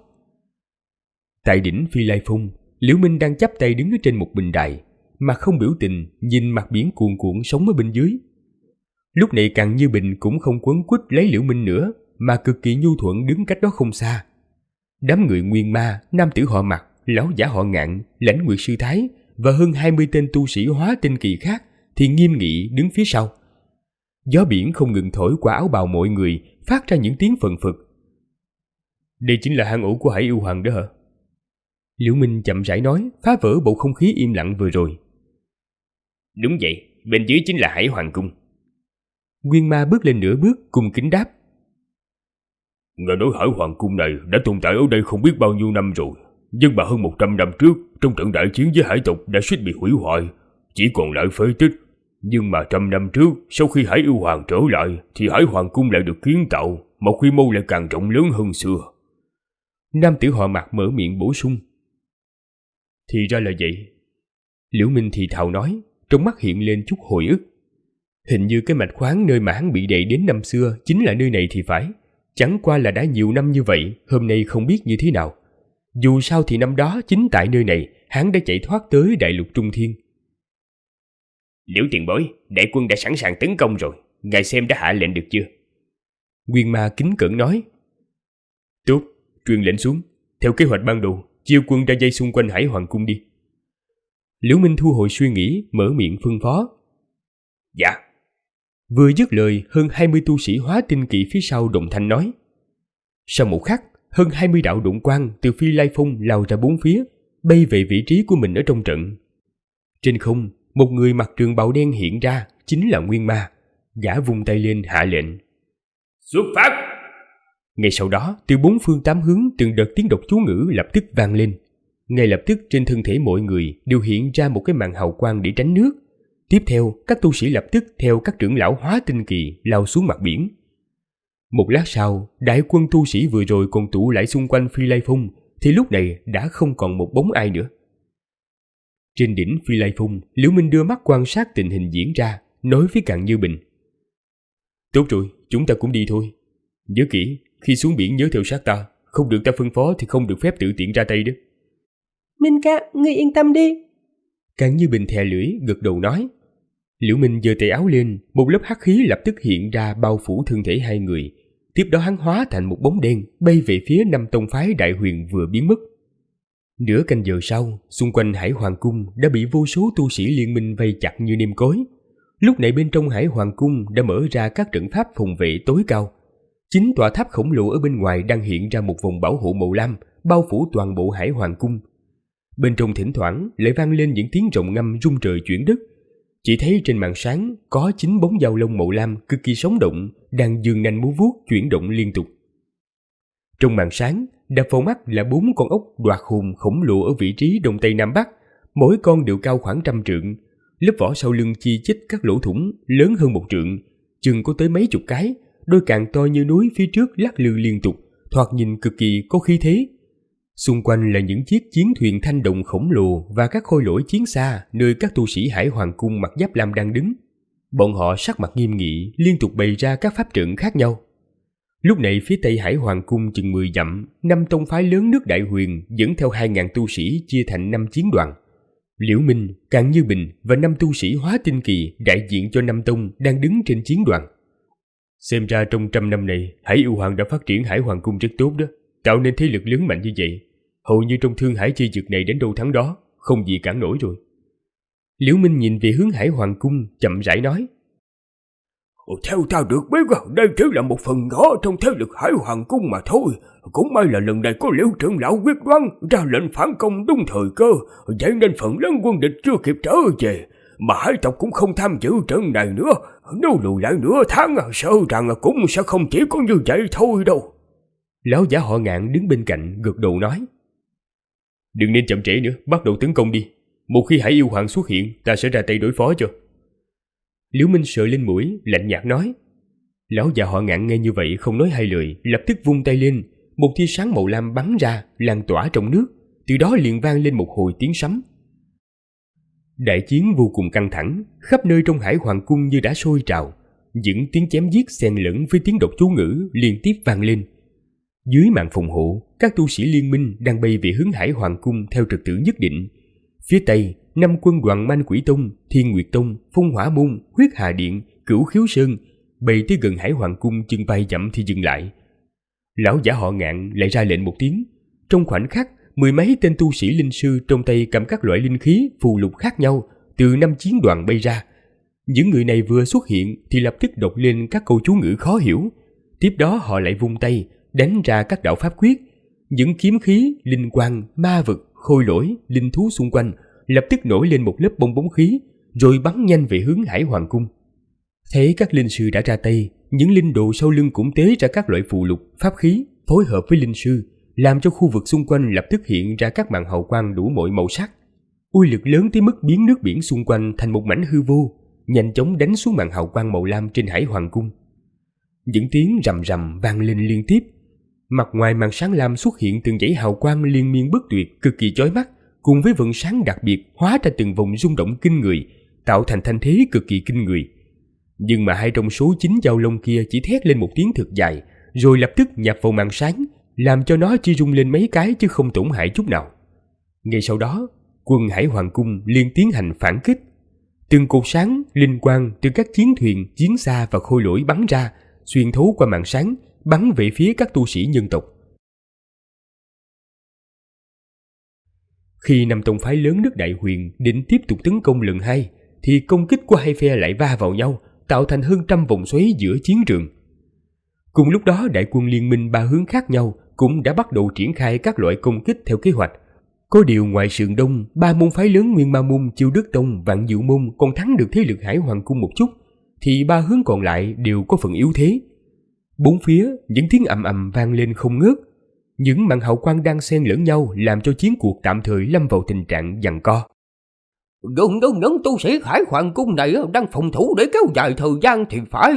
Tại đỉnh Phi Lai Phong, Liễu Minh đang chắp tay đứng ở trên một bình đài, mặt không biểu tình nhìn mặt biển cuồn cuộn sóng ở bên dưới. Lúc này Càn Như Bình cũng không quấn quýt lấy Liễu Minh nữa, mà cực kỳ nhu thuận đứng cách đó không xa. Đám người Nguyên Ma, nam tử họ Mặc, lão giả họ Ngạn, Lãnh Nguyệt sư Thái và hơn 20 tên tu sĩ hóa tinh kỳ khác thì nghiêm nghị đứng phía sau. Gió biển không ngừng thổi qua áo bào mọi người, phát ra những tiếng phần phật. Đây chính là hang ổ của Hải yêu hoàng đó hả? Liễu Minh chậm rãi nói, phá vỡ bầu không khí im lặng vừa rồi. Đúng vậy, bên dưới chính là Hải Hoàng Cung. Nguyên Ma bước lên nửa bước, cung kính đáp. Nghe nói Hải Hoàng Cung này đã tồn tại ở đây không biết bao nhiêu năm rồi, nhưng mà hơn 100 năm trước, trong trận đại chiến với hải tộc đã suýt bị hủy hoại, chỉ còn lại phế tích. Nhưng mà 100 năm trước, sau khi Hải Yêu Hoàng trở lại, thì Hải Hoàng Cung lại được kiến tạo, mà quy mô lại càng rộng lớn hơn xưa. Nam tử họ Mạc mở miệng bổ sung. Thì ra là vậy. Liễu Minh thì thào nói, trong mắt hiện lên chút hồi ức. Hình như cái mạch khoáng nơi mà hắn bị đày đến năm xưa chính là nơi này thì phải. Chẳng qua là đã nhiều năm như vậy, hôm nay không biết như thế nào. Dù sao thì năm đó chính tại nơi này, hắn đã chạy thoát tới đại lục Trung Thiên. Liễu tiền bối, đại quân đã sẵn sàng tấn công rồi, ngài xem đã hạ lệnh được chưa? Nguyên Ma kính cẩn nói. Tốt, truyền lệnh xuống, theo kế hoạch ban đầu, chia quân ra dây xung quanh Hải Hoàng Cung đi. Liễu Minh thu hồi suy nghĩ, mở miệng phân phó. Dạ. Vừa dứt lời, hơn 20 tu sĩ hóa tinh kỵ phía sau đồng thanh nói. Sau một khắc, hơn 20 đạo độn quang từ Phi Lai Phong lao ra bốn phía, bay về vị trí của mình ở trong trận. Trên không, một người mặc trường bào đen hiện ra, chính là Nguyên Ma. Gã vung tay lên hạ lệnh. Xuất phát! Ngay sau đó, từ bốn phương tám hướng từng đợt tiếng đọc chú ngữ lập tức vang lên. Ngay lập tức trên thân thể mọi người đều hiện ra một cái màn hào quang để tránh nước. Tiếp theo, các tu sĩ lập tức theo các trưởng lão hóa tinh kỳ lao xuống mặt biển. Một lát sau, đại quân tu sĩ vừa rồi còn tụ lại xung quanh Phi Lai Phong, thì lúc này đã không còn một bóng ai nữa. Trên đỉnh Phi Lai Phong, Liễu Minh đưa mắt quan sát tình hình diễn ra, nói với Càn Như Bình. Tốt rồi, chúng ta cũng đi thôi. Nhớ kỹ, khi xuống biển nhớ theo sát ta, không được ta phân phó thì không được phép tự tiện ra tay đó. Minh ca, ngươi yên tâm đi. Càn Như Bình thè lưỡi, gật đầu nói. Liễu Minh giơ tay áo lên, một lớp hắc khí lập tức hiện ra bao phủ thân thể hai người. Tiếp đó hắn hóa thành một bóng đen bay về phía năm tông phái Đại Huyền vừa biến mất. Nửa canh giờ sau, xung quanh Hải Hoàng Cung đã bị vô số tu sĩ liên minh vây chặt như nêm cối. Lúc này bên trong Hải Hoàng Cung đã mở ra các trận pháp phòng vệ tối cao. 9 tòa tháp khổng lồ ở bên ngoài đang hiện ra một vòng bảo hộ màu lam, bao phủ toàn bộ Hải Hoàng Cung. Bên trong thỉnh thoảng lại vang lên những tiếng rồng ngâm rung trời chuyển đất. Chỉ thấy trên màn sáng có 9 bóng dao lông màu lam cực kỳ sống động, đang giương nanh múa vuốt chuyển động liên tục. Trong màn sáng, đập vào mắt là 4 con ốc đoạt hồn khổng lồ ở vị trí đông tây nam bắc, mỗi con đều cao khoảng 100 trượng. Lớp vỏ sau lưng chi chít các lỗ thủng lớn hơn 1 trượng, chừng có tới mấy chục cái, đôi càng to như núi phía trước lắc lư liên tục, thoạt nhìn cực kỳ có khí thế. Xung quanh là những chiếc chiến thuyền thanh đồng khổng lồ và các khôi lỗi chiến xa nơi các tu sĩ Hải Hoàng Cung mặc giáp lam đang đứng. Bọn họ sắc mặt nghiêm nghị, liên tục bày ra các pháp trận khác nhau. Lúc này phía tây Hải Hoàng Cung chừng 10 dặm, 5 tông phái lớn nước Đại Huyền dẫn theo 2.000 tu sĩ chia thành 5 chiến đoàn. Liễu Minh, Càn Như Bình và 5 tu sĩ hóa tinh kỳ đại diện cho 5 tông đang đứng trên chiến đoàn. Xem ra trong 100 năm này, Hải Yêu Hoàng đã phát triển Hải Hoàng Cung rất tốt đó, tạo nên thế lực lớn mạnh như vậy. Hầu như trong Thương Hải chi dực này đến đâu thắng đó, không gì cản nổi rồi. Liễu Minh nhìn về hướng Hải Hoàng Cung, chậm rãi nói. Theo ta được biết, đây chỉ là một phần nhỏ trong thế lực Hải Hoàng Cung mà thôi. Cũng may là lần này có Liễu trưởng lão quyết đoán ra lệnh phản công đúng thời cơ, vậy nên phần lớn quân địch chưa kịp trở về. Mà hải tộc cũng không tham dự trận này nữa. Nếu lùi lại nửa tháng, sợ rằng cũng sẽ không chỉ có như vậy thôi đâu. Lão giả họ Ngạn đứng bên cạnh gật đầu nói. Đừng nên chậm trễ nữa, bắt đầu tấn công đi. Một khi Hải Yêu Hoàng xuất hiện, ta sẽ ra tay đối phó cho. Liễu Minh sờ lên mũi, lạnh nhạt nói. Lão già họ Ngạn nghe như vậy không nói hai lời, lập tức vung tay lên, một tia sáng màu lam bắn ra, lan tỏa trong nước, từ đó liền vang lên một hồi tiếng sấm. Đại chiến vô cùng căng thẳng, khắp nơi trong Hải Hoàng Cung như đã sôi trào, những tiếng chém giết xen lẫn với tiếng đọc chú ngữ liên tiếp vang lên. Dưới màn phòng hộ, các tu sĩ liên minh đang bay về hướng Hải Hoàng Cung theo trật tự nhất định. Phía tây, 5 quân đoàn Man Quỷ Tông, Thiên Nguyệt Tông, Phong Hỏa Môn, Huyết Hà Điện, Cửu Khiếu Sơn bay tới gần Hải Hoàng Cung chừng vài dặm thì dừng lại. Lão giả họ Ngạn lại ra lệnh một tiếng. Trong khoảnh khắc, 10 mấy tên tu sĩ linh sư trong tay cầm các loại linh khí, phù lục khác nhau từ 5 chiến đoàn bay ra. Những người này vừa xuất hiện thì lập tức đọc lên các câu chú ngữ khó hiểu. Tiếp đó họ lại vung tay, đánh ra các đạo pháp quyết. Những kiếm khí, linh quang, ma vật, khôi lỗi, linh thú xung quanh lập tức nổi lên một lớp bong bóng khí, rồi bắn nhanh về hướng Hải Hoàng Cung. Thấy các linh sư đã ra tay, những linh đồ sau lưng cũng tế ra các loại phù lục, pháp khí, phối hợp với linh sư, làm cho khu vực xung quanh lập tức hiện ra các màn hào quang đủ mọi màu sắc. Uy lực lớn tới mức biến nước biển xung quanh thành một mảnh hư vô, nhanh chóng đánh xuống màn hào quang màu lam trên Hải Hoàng cung. Những tiếng rầm rầm vang lên liên tiếp. Mặt ngoài màn sáng lam xuất hiện từng dãy hào quang liên miên bất tuyệt cực kỳ chói mắt, cùng với vầng sáng đặc biệt hóa ra từng vòng rung động kinh người, tạo thành thanh thế cực kỳ kinh người. Nhưng mà 2 trong số 9 dao long kia chỉ thét lên một tiếng thật dài, rồi lập tức nhập vào màn sáng, làm cho nó chỉ rung lên mấy cái chứ không tổn hại chút nào. Ngay sau đó, quân Hải Hoàng cung liền tiến hành phản kích. Từng cột sáng, linh quang từ các chiến thuyền, chiến xa và khôi lỗi bắn ra, xuyên thấu qua màn sáng, bắn về phía các tu sĩ nhân tộc. Khi 5 tông phái lớn nước Đại Huyền định tiếp tục tấn công lần 2, thì công kích của hai phe lại va vào nhau, tạo thành hơn trăm vòng xoáy giữa chiến trường. Cùng lúc đó, đại quân liên minh 3 hướng khác nhau cũng đã bắt đầu triển khai các loại công kích theo kế hoạch. Có điều ngoài sườn đông, 3 môn phái lớn Nguyên Ma môn, Chiêu Đức tông, Vạn Diệu môn còn thắng được thế lực Hải Hoàng cung một chút, thì 3 hướng còn lại đều có phần yếu thế. Bốn phía những tiếng ầm ầm vang lên không ngớt. Những màn hào quang đang xen lẫn nhau làm cho chiến cuộc tạm thời lâm vào tình trạng giằng co. Gần đâu những tu sĩ Hải Hoàng cung này đang phòng thủ để kéo dài thời gian thì phải.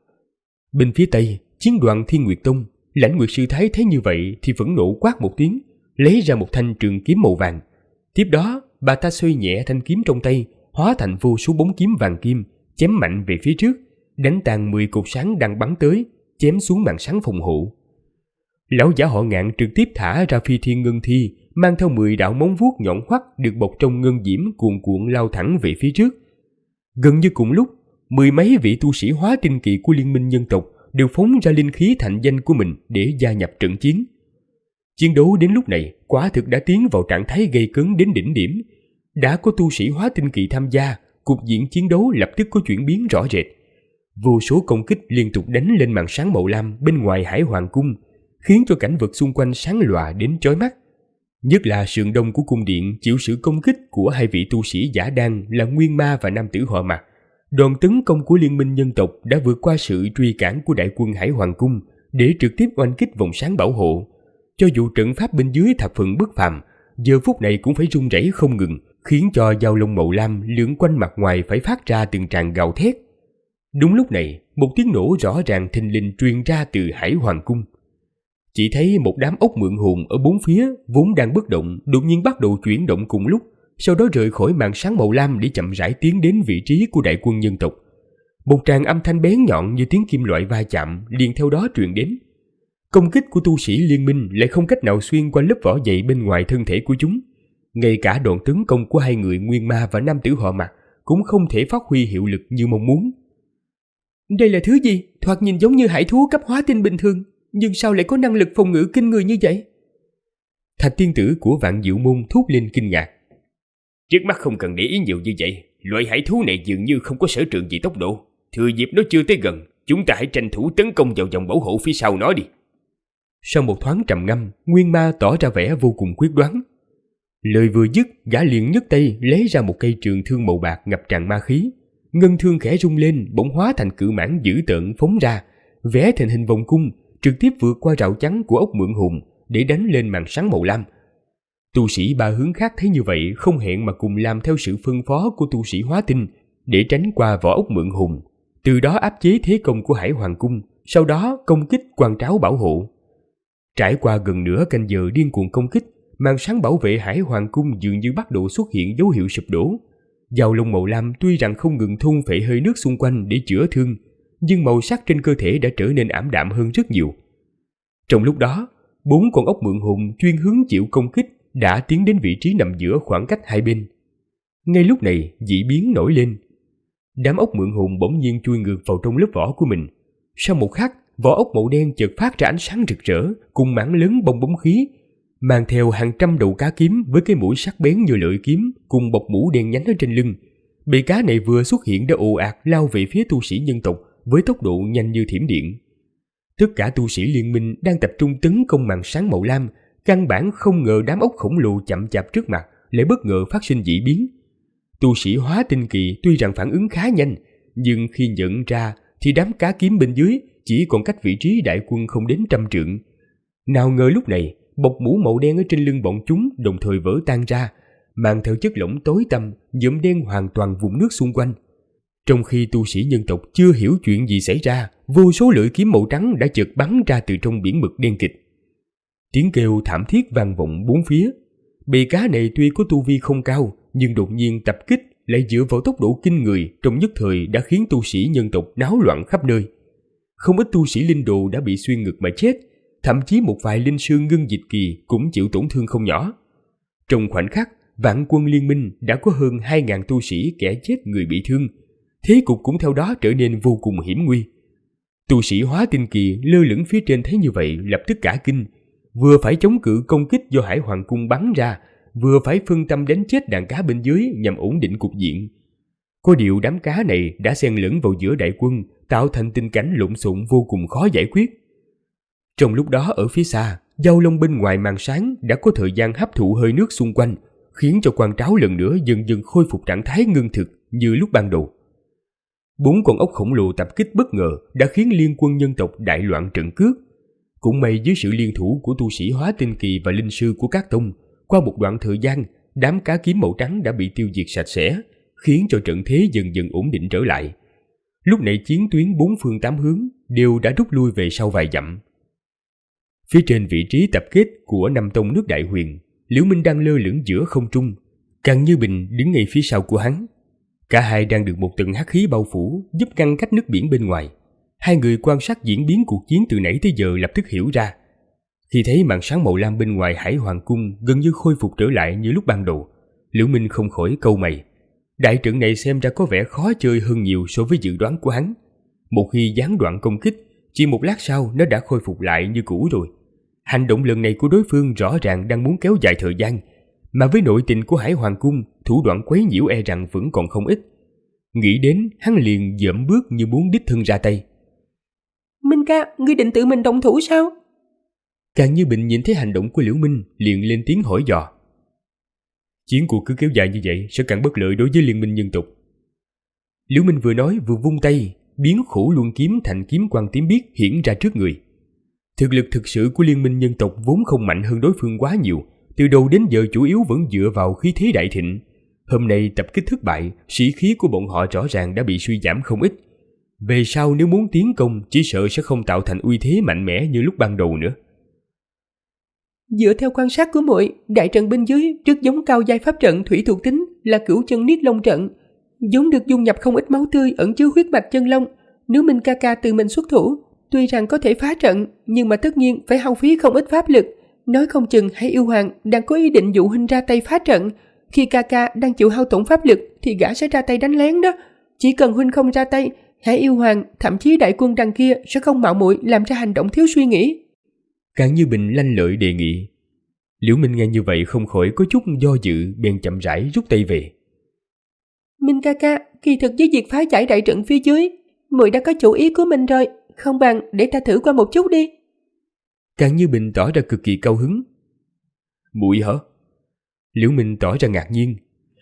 Bên phía tây, chiến đoàn Thiên Nguyệt tông, Lãnh Nguyệt sư thái thấy như vậy thì phẫn nộ quát một tiếng, lấy ra một thanh trường kiếm màu vàng. Tiếp đó, bà ta xoay nhẹ thanh kiếm trong tay, hóa thành vô số bóng kiếm vàng kim, chém mạnh về phía trước, đánh tan 10 cột sáng đang bắn tới, chém xuống màn sáng phòng hộ. Lão giả họ Ngạn trực tiếp thả ra phi thiên ngân thi, mang theo 10 đạo móng vuốt nhọn hoắt được bọc trong ngân diễm cuồn cuộn lao thẳng về phía trước. Gần như cùng lúc, 10 mấy vị tu sĩ hóa tinh kỳ của Liên minh nhân tộc đều phóng ra linh khí thành danh của mình để gia nhập trận chiến. Chiến đấu đến lúc này quả thực đã tiến vào trạng thái gây cấn đến đỉnh điểm. Đã có tu sĩ hóa tinh kỳ tham gia, cục diện chiến đấu lập tức có chuyển biến rõ rệt. Vô số công kích liên tục đánh lên màn sáng màu lam bên ngoài Hải Hoàng cung, khiến cho cảnh vật xung quanh sáng lòa đến chói mắt. Nhất là sườn đông của cung điện chịu sự công kích của 2 vị tu sĩ giả đan là Nguyên Ma và nam tử họ Mạc. Đoàn tấn công của Liên minh nhân tộc đã vượt qua sự truy cản của đại quân Hải Hoàng cung để trực tiếp oanh kích vòng sáng bảo hộ. Cho dù trận pháp bên dưới thập phần bất phàm, giờ phút này cũng phải rung rẩy không ngừng, khiến cho dao long màu lam lượn quanh mặt ngoài phải phát ra từng tràng gào thét. Đúng lúc này, một tiếng nổ rõ ràng thình lình truyền ra từ Hải Hoàng cung. Chỉ thấy một đám ốc mượn hồn ở bốn phía vốn đang bất động đột nhiên bắt đầu chuyển động cùng lúc, sau đó rời khỏi màn sáng màu lam để chậm rãi tiến đến vị trí của đại quân nhân tộc. Một tràng âm thanh bén nhọn như tiếng kim loại va chạm liền theo đó truyền đến. Công kích của tu sĩ liên minh lại không cách nào xuyên qua lớp vỏ dày bên ngoài thân thể của chúng. Ngay cả đòn tấn công của 2 người Nguyên Ma và nam tử họ Mạc cũng không thể phát huy hiệu lực như mong muốn. Đây là thứ gì? Thoạt nhìn giống như hải thú cấp hóa tinh bình thường, nhưng sao lại có năng lực phòng ngự kinh người như vậy? Thạch tiên tử của Vạn Diệu môn thốt lên kinh ngạc. Trước mắt không cần để ý nhiều như vậy, loại hải thú này dường như không có sở trường gì tốc độ. Thừa dịp nó chưa tới gần, chúng ta hãy tranh thủ tấn công vào vòng bảo hộ phía sau nó đi. Sau một thoáng trầm ngâm, Nguyên Ma tỏ ra vẻ vô cùng quyết đoán. Lời vừa dứt, gã liền nhấc tay lấy ra một cây trường thương màu bạc ngập tràn ma khí. Ngân thương khẽ rung lên, bỗng hóa thành cự mãng dữ tợn phóng ra, vẽ thành hình vòng cung, trực tiếp vượt qua rào chắn của ốc mượn hồn để đánh lên màn sáng màu lam. Tu sĩ 3 hướng khác thấy như vậy không hẹn mà cùng làm theo sự phân phó của tu sĩ hóa tinh để tránh qua vỏ ốc mượn hồn, từ đó áp chế thế công của Hải Hoàng cung, sau đó công kích quan tráo bảo hộ. Trải qua gần nửa canh giờ điên cuồng công kích, màn sáng bảo vệ Hải Hoàng cung dường như bắt đầu xuất hiện dấu hiệu sụp đổ. Dao long màu lam tuy rằng không ngừng thôn phệ hơi nước xung quanh để chữa thương, nhưng màu sắc trên cơ thể đã trở nên ảm đạm hơn rất nhiều. Trong lúc đó, 4 con ốc mượn hồn chuyên hướng chịu công kích đã tiến đến vị trí nằm giữa khoảng cách hai bên. Ngay lúc này, dị biến nổi lên. Đám ốc mượn hồn bỗng nhiên chui ngược vào trong lớp vỏ của mình. Sau một khắc, vỏ ốc màu đen chợt phát ra ánh sáng rực rỡ cùng mảng lớn bong bóng khí, mang theo hàng trăm đầu cá kiếm với cái mũi sắc bén như lưỡi kiếm cùng bọc mũ đen nhánh ở trên lưng. Bầy cá này vừa xuất hiện đã ồ ạt lao về phía tu sĩ nhân tộc với tốc độ nhanh như thiểm điện. Tất cả tu sĩ liên minh đang tập trung tấn công màn sáng màu lam, căn bản không ngờ đám ốc khổng lồ chậm chạp trước mặt lại bất ngờ phát sinh dị biến. Tu sĩ hóa tinh kỳ tuy rằng phản ứng khá nhanh, nhưng khi nhận ra thì đám cá kiếm bên dưới chỉ còn cách vị trí đại quân không đến 100 trượng. Nào ngờ lúc này, bọc mũ màu đen ở trên lưng bọn chúng đồng thời vỡ tan ra, mang theo chất lỏng tối tăm nhuộm đen hoàn toàn vùng nước xung quanh. Trong khi tu sĩ nhân tộc chưa hiểu chuyện gì xảy ra, vô số lưỡi kiếm màu trắng đã chợt bắn ra từ trong biển mực đen kịt. Tiếng kêu thảm thiết vang vọng bốn phía. Bầy cá này tuy có tu vi không cao, nhưng đột nhiên tập kích lại dựa vào tốc độ kinh người trong nhất thời đã khiến tu sĩ nhân tộc náo loạn khắp nơi. Không ít tu sĩ linh đồ đã bị xuyên ngực mà chết, thậm chí một vài linh sư ngưng dịch kỳ cũng chịu tổn thương không nhỏ. Trong khoảnh khắc, vạn quân liên minh đã có hơn 2.000 tu sĩ kẻ chết người bị thương. Thế cục cũng theo đó trở nên vô cùng hiểm nguy. Tu sĩ hóa tinh kỳ lơ lửng phía trên thấy như vậy lập tức cả kinh, vừa phải chống cự công kích do Hải Hoàng cung bắn ra, vừa phải phân tâm đánh chết đàn cá bên dưới nhằm ổn định cục diện. Có điều đám cá này đã xen lẫn vào giữa đại quân, tạo thành tình cảnh lộn xộn vô cùng khó giải quyết. Trong lúc đó ở phía xa, Giao Long bên ngoài màn sáng đã có thời gian hấp thụ hơi nước xung quanh, khiến cho quan tráo lần nữa dần dần khôi phục trạng thái ngưng thực như lúc ban đầu. 4 con ốc khổng lồ tập kích bất ngờ đã khiến liên quân nhân tộc đại loạn trận cước. Cũng may dưới sự liên thủ của tu sĩ hóa tinh kỳ và linh sư của các tông, qua một đoạn thời gian, đám cá kiếm màu trắng đã bị tiêu diệt sạch sẽ, khiến cho trận thế dần dần ổn định trở lại. Lúc này chiến tuyến 4 phương 8 hướng đều đã rút lui về sau vài dặm. Phía trên vị trí tập kết của 5 tông nước Đại Huyền, Liễu Minh đang lơ lửng giữa không trung, Càng Như Bình đứng ngay phía sau của hắn. Cả hai đang được một tầng hắc khí bao phủ, giúp ngăn cách nước biển bên ngoài. Hai người quan sát diễn biến cuộc chiến từ nãy tới giờ lập tức hiểu ra. Khi thấy màn sáng màu lam bên ngoài Hải Hoàng cung gần như khôi phục trở lại như lúc ban đầu, Liễu Minh không khỏi cau mày. Đại trận này xem ra có vẻ khó chơi hơn nhiều so với dự đoán của hắn. Một khi gián đoạn công kích, chỉ một lát sau nó đã khôi phục lại như cũ rồi. Hành động lần này của đối phương rõ ràng đang muốn kéo dài thời gian, mà với nội tình của Hải Hoàng cung, thủ đoạn quấy nhiễu e rằng vẫn còn không ít. Nghĩ đến, hắn liền dậm bước như muốn đích thân ra tay. Minh ca, ngươi định tự mình động thủ sao? Càng Như Bình nhìn thấy hành động của Liễu Minh liền lên tiếng hỏi dò. Chiến cuộc cứ kéo dài như vậy sẽ càng bất lợi đối với liên minh nhân tộc. Liễu Minh vừa nói vừa vung tay, biến Khổ Luân kiếm thành kiếm quang tím biếc hiển ra trước người. Thực lực thực sự của liên minh nhân tộc vốn không mạnh hơn đối phương quá nhiều, từ đầu đến giờ chủ yếu vẫn dựa vào khí thế đại thịnh. Hôm nay tập kích thất bại, sĩ khí của bọn họ rõ ràng đã bị suy giảm không ít. Về sau nếu muốn tiến công, chỉ sợ sẽ không tạo thành uy thế mạnh mẽ như lúc ban đầu nữa. Dựa theo quan sát của muội, đại trận bên dưới rất giống cao giai pháp trận thủy thuộc tính là Cửu Chân Niết Long trận, giống được dung nhập không ít máu tươi ẩn chứa huyết mạch chân long. Nếu Minh ca ca tự mình xuất thủ, tuy rằng có thể phá trận, nhưng mà tất nhiên phải hao phí không ít pháp lực. Nói không chừng Hải Yêu Hoàng đang có ý định dụ huynh ra tay phá trận. Khi ca ca đang chịu hao tổn pháp lực thì gã sẽ ra tay đánh lén đó. Chỉ cần huynh không ra tay, Hải Yêu Hoàng thậm chí đại quân đằng kia sẽ không mạo muội làm ra hành động thiếu suy nghĩ. Càng Như Bình lanh lợi đề nghị. Liễu Minh nghe như vậy không khỏi có chút do dự, bèn chậm rãi rút tay về. Minh ca ca, kỳ thực với việc phá giải đại trận phía dưới, muội đã có chủ ý của mình rồi, không bằng để ta thử qua một chút đi. Càng Như Bình tỏ ra cực kỳ cao hứng. Muội hả? Liễu Minh tỏ ra ngạc nhiên.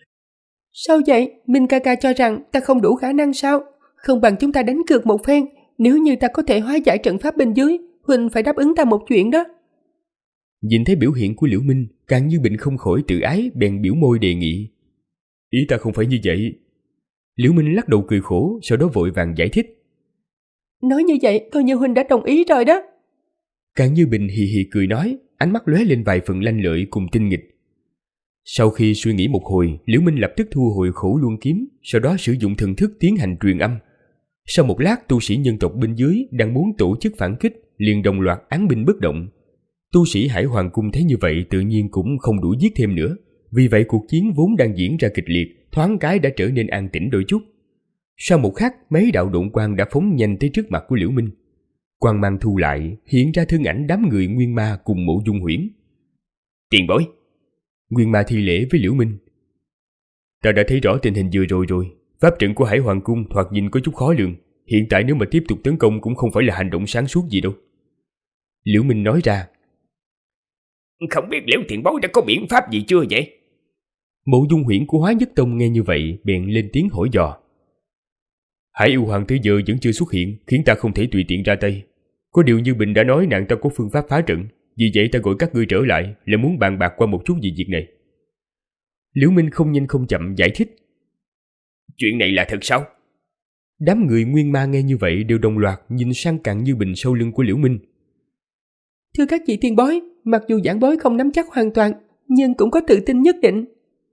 Sao vậy? Minh ca ca cho rằng ta không đủ khả năng sao? Không bằng chúng ta đánh cược một phen, nếu như ta có thể hóa giải trận pháp bên dưới, huynh phải đáp ứng ta một chuyện đó. Nhìn thấy biểu hiện của Liễu Minh, Càng Như Bình không khỏi tự ái, bèn biểu môi đề nghị. Ý ta không phải như vậy. Liễu Minh lắc đầu cười khổ, sau đó vội vàng giải thích. Nói như vậy, coi như huynh đã đồng ý rồi đó. Càng Như Bình hì hì cười nói, ánh mắt lóe lên vài phần lanh lợi cùng tinh nghịch. Sau khi suy nghĩ một hồi, Liễu Minh lập tức thu hồi Khổ Luân kiếm, sau đó sử dụng thần thức tiến hành truyền âm. Sau một lát, tu sĩ nhân tộc bên dưới đang muốn tổ chức phản kích, liền đồng loạt án binh bất động. Tu sĩ Hải Hoàng cung thấy như vậy tự nhiên cũng không đủ giết thêm nữa, vì vậy cuộc chiến vốn đang diễn ra kịch liệt, thoáng cái đã trở nên an tĩnh đôi chút. Sau một khắc, mấy đạo độn quang đã phóng nhanh tới trước mặt của Liễu Minh. Quang mang thu lại, hiện ra thân ảnh đám người Nguyên Ma cùng Mộ Dung Huyễn. Tiền bối! Nguyên Ma thi lễ với Liễu Minh. Ta đã thấy rõ tình hình vừa rồi. Pháp trận của Hải Hoàng cung thoạt nhìn có chút khó lường. Hiện tại nếu mà tiếp tục tấn công cũng không phải là hành động sáng suốt gì đâu. Liễu Minh nói ra. Không biết Liễu tiền bối đã có biện pháp gì chưa vậy? Mộ Dung Huyễn của Hóa Nhất Tông nghe như vậy bèn lên tiếng hỏi dò. Hải Yêu Hoàng tới giờ vẫn chưa xuất hiện, khiến ta không thể tùy tiện ra tay. Có điều Như Bình đã nói nàng ta có phương pháp phá trận, vì vậy ta gọi các ngươi trở lại là muốn bàn bạc qua một chút về việc này. Liễu Minh không nhanh không chậm giải thích. Chuyện này là thật sao? Đám người Nguyên Ma nghe như vậy đều đồng loạt nhìn sang Càn Như Bình sau lưng của Liễu Minh. Thưa các vị tiền bối, mặc dù giảng bối không nắm chắc hoàn toàn, nhưng cũng có tự tin nhất định.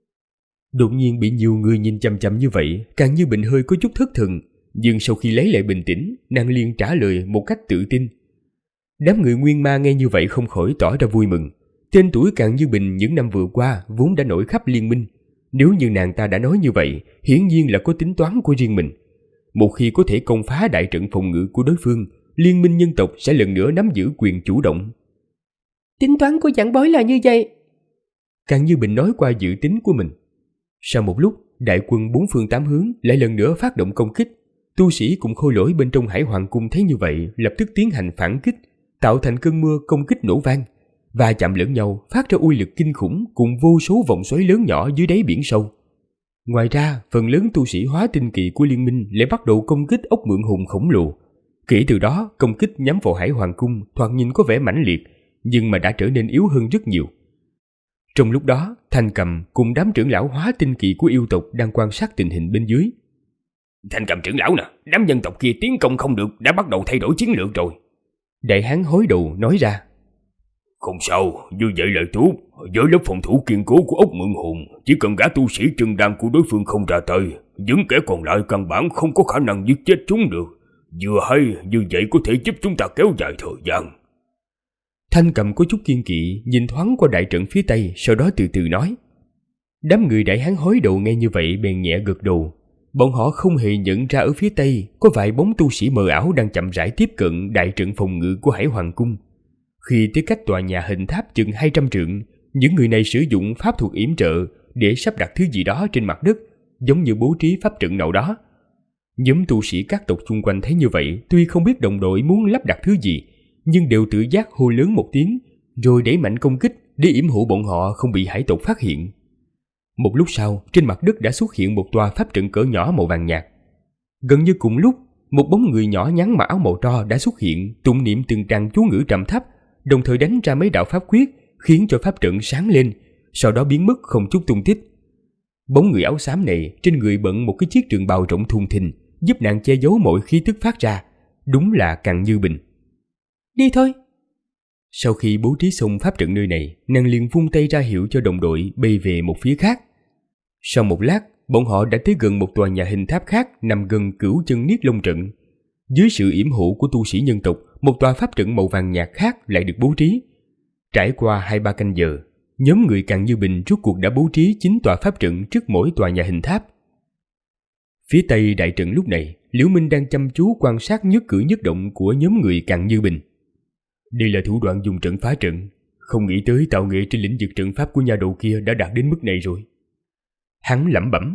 Đột nhiên bị nhiều người nhìn chằm chằm như vậy, Càn Như Bình hơi có chút thất thần, nhưng sau khi lấy lại bình tĩnh, nàng liền trả lời một cách tự tin. Đám người Nguyên Ma nghe như vậy không khỏi tỏ ra vui mừng. Tên tuổi Càn Như Bình những năm vừa qua vốn đã nổi khắp liên minh. Nếu như nàng ta đã nói như vậy, hiển nhiên là có tính toán của riêng mình. Một khi có thể công phá đại trận phòng ngự của đối phương, liên minh nhân tộc sẽ lần nữa nắm giữ quyền chủ động. Tính toán của giảng bối là như vậy. Càn Như Bình nói qua dự tính của mình. Sau một lúc, đại quân bốn phương tám hướng lại lần nữa phát động công kích. Tu sĩ cùng khôi lỗi bên trong Hải Hoàng Cung thấy như vậy, lập tức tiến hành phản kích, tạo thành cơn mưa công kích nổ vang, và chạm lẫn nhau phát ra uy lực kinh khủng cùng vô số vòng xoáy lớn nhỏ dưới đáy biển sâu. Ngoài ra, phần lớn tu sĩ hóa tinh kỳ của liên minh lại bắt đầu công kích ốc mượn hùng khổng lồ. Kể từ đó, công kích nhắm vào Hải Hoàng Cung thoạt nhìn có vẻ mãnh liệt, nhưng mà đã trở nên yếu hơn rất nhiều. Trong lúc đó, Thanh Cầm cùng đám trưởng lão hóa tinh kỳ của yêu tộc đang quan sát tình hình bên dưới. Thanh Cầm trưởng lão nè, đám nhân tộc kia tiến công không được, đã bắt đầu thay đổi chiến lược rồi. Đại hán hối đầu nói ra. Không sao, như vậy là tốt. Với lớp phòng thủ kiên cố của ốc mượn hồn, chỉ cần gã tu sĩ chân đan của đối phương không ra tay, những kẻ còn lại căn bản không có khả năng giết chết chúng được. Vừa hay, như vậy có thể giúp chúng ta kéo dài thời gian. Thanh Cầm có chút kiên kỵ, nhìn thoáng qua đại trận phía tây, sau đó từ từ nói. Đám người đại hán hối đầu nghe như vậy bèn nhẹ gật đầu. Bọn họ không hề nhận ra ở phía tây có vài bóng tu sĩ mờ ảo đang chậm rãi tiếp cận đại trận phòng ngự của Hải Hoàng Cung. Khi tới cách tòa nhà hình tháp chừng 200 trượng, những người này sử dụng pháp thuật yểm trợ để sắp đặt thứ gì đó trên mặt đất, giống như bố trí pháp trận nào đó. Nhóm tu sĩ các tộc xung quanh thấy như vậy, tuy không biết đồng đội muốn lắp đặt thứ gì, nhưng đều tự giác hô lớn một tiếng, rồi đẩy mạnh công kích để yểm hộ bọn họ không bị hải tộc phát hiện. Một lúc sau, trên mặt đất đã xuất hiện một tòa pháp trận cỡ nhỏ màu vàng nhạt. Gần như cùng lúc, một bóng người nhỏ nhắn mặc áo màu tro đã xuất hiện, tụng niệm từng tràng chú ngữ trầm thấp, đồng thời đánh ra mấy đạo pháp quyết, khiến cho pháp trận sáng lên, sau đó biến mất không chút tung tích. Bóng người áo xám này trên người bận một cái chiếc trường bào rộng thùng thình, giúp nàng che giấu mọi khí tức phát ra. Đúng là Càn Như Bình. Đi thôi. Sau khi bố trí xong pháp trận nơi này, nàng liền vung tay ra hiệu cho đồng đội bay về một phía khác. Sau một lát, bọn họ đã tới gần một tòa nhà hình tháp khác nằm gần Cửu Chân Niết Long trận. Dưới sự yểm hộ của tu sĩ nhân tộc, một tòa pháp trận màu vàng nhạt khác lại được bố trí. Trải qua 2-3 canh giờ, nhóm người Càn Như Bình rốt cuộc đã bố trí 9 tòa pháp trận trước mỗi tòa nhà hình tháp. Phía tây đại trận lúc này, Liễu Minh đang chăm chú quan sát nhất cử nhất động của nhóm người Càn Như Bình. Đây là thủ đoạn dùng trận phá trận, không nghĩ tới tạo nghệ trên lĩnh vực trận pháp của nhà đầu kia đã đạt đến mức này rồi. Hắn lẩm bẩm.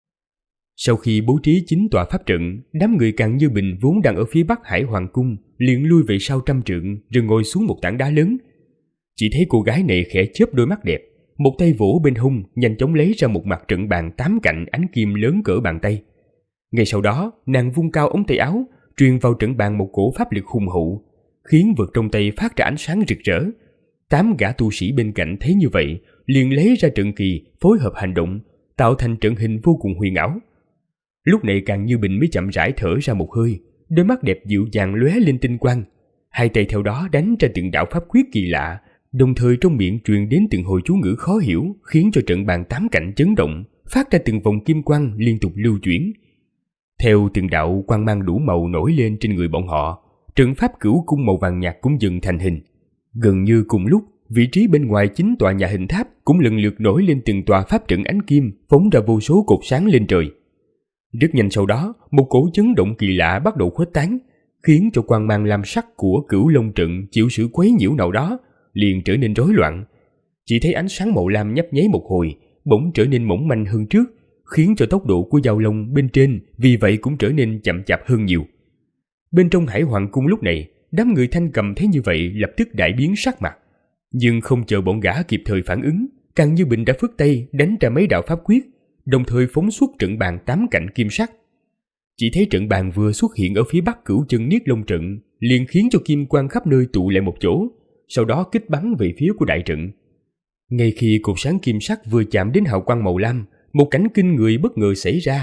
Sau khi bố trí 9 tòa pháp trận, đám người Càn Như Bình vốn đang ở phía bắc Hải Hoàng Cung liền lui về sau 100 trượng, rồi ngồi xuống một tảng đá lớn. Chỉ thấy cô gái này khẽ chớp đôi mắt đẹp, một tay vỗ bên hông, nhanh chóng lấy ra một mặt trận bàn 8 cạnh ánh kim lớn cỡ bàn tay. Ngay sau đó, nàng vung cao ống tay áo, truyền vào trận bàn một cổ pháp lực hùng hậu, khiến vật trong tay phát ra ánh sáng rực rỡ. 8 gã tu sĩ bên cạnh thấy như vậy, liền lấy ra trận kỳ, phối hợp hành động, tạo thành trận hình vô cùng huyền ảo. Lúc này Càn Như Bình mới chậm rãi thở ra một hơi, đôi mắt đẹp dịu dàng lóe lên tinh quang, hai tay theo đó đánh ra từng đạo pháp quyết kỳ lạ, đồng thời trong miệng truyền đến từng hồi chú ngữ khó hiểu, khiến cho trận bàn 8 cạnh chấn động, phát ra từng vòng kim quang liên tục lưu chuyển. Theo từng đạo quang mang đủ màu nổi lên trên người bọn họ, trận pháp Cửu Cung màu vàng nhạt cũng dần thành hình. Gần như cùng lúc, vị trí bên ngoài 9 tòa nhà hình tháp cũng lần lượt nổi lên từng tòa pháp trận ánh kim, phóng ra vô số cột sáng lên trời. Rất nhanh sau đó, một cổ chấn động kỳ lạ bắt đầu khuếch tán, khiến cho quang mang lam sắc của Cửu Long trận chịu sự quấy nhiễu nào đó, liền trở nên rối loạn. Chỉ thấy ánh sáng màu lam nhấp nháy một hồi, bỗng trở nên mỏng manh hơn trước, khiến cho tốc độ của giao long bên trên vì vậy cũng trở nên chậm chạp hơn nhiều. Bên trong Hải Hoàng Cung lúc này, đám người Thanh Cầm thấy như vậy lập tức đại biến sắc mặt, nhưng không chờ bọn gã kịp thời phản ứng, Càn Như Bình đã phất tay đánh ra mấy đạo pháp quyết, đồng thời phóng xuất trận bàn 8 cạnh kim sắc. Chỉ thấy trận bàn vừa xuất hiện ở phía bắc Cửu Chân Niết Long trận, liền khiến cho kim quang khắp nơi tụ lại một chỗ, sau đó kích bắn về phía của đại trận. Ngay khi cột sáng kim sắc vừa chạm đến hào quang màu lam, một cảnh kinh người bất ngờ xảy ra.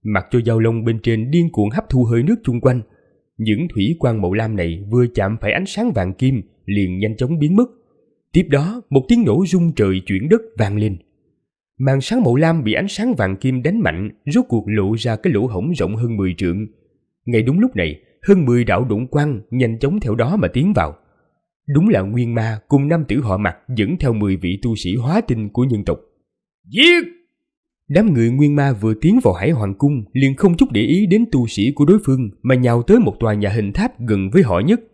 mặc cho dao long bên trên điên cuồng hấp thu hơi nước chung quanh. Những thủy quang màu lam này vừa chạm phải ánh sáng vàng kim liền nhanh chóng biến mất. Tiếp đó, một tiếng nổ rung trời chuyển đất vang lên. Màn sáng màu lam bị ánh sáng vàng kim đánh mạnh, rốt cuộc lộ ra cái lỗ hổng rộng hơn 10 trượng. Ngay đúng lúc này, hơn 10 đạo độn quang nhanh chóng theo đó mà tiến vào. Đúng là Nguyên Ma cùng nam tử họ Mạc dẫn theo 10 vị tu sĩ hóa tinh của nhân tộc. Giết! Đám người Nguyên Ma vừa tiến vào Hải Hoàng cung liền không chút để ý đến tu sĩ của đối phương mà nhào tới một tòa nhà hình tháp gần với họ nhất.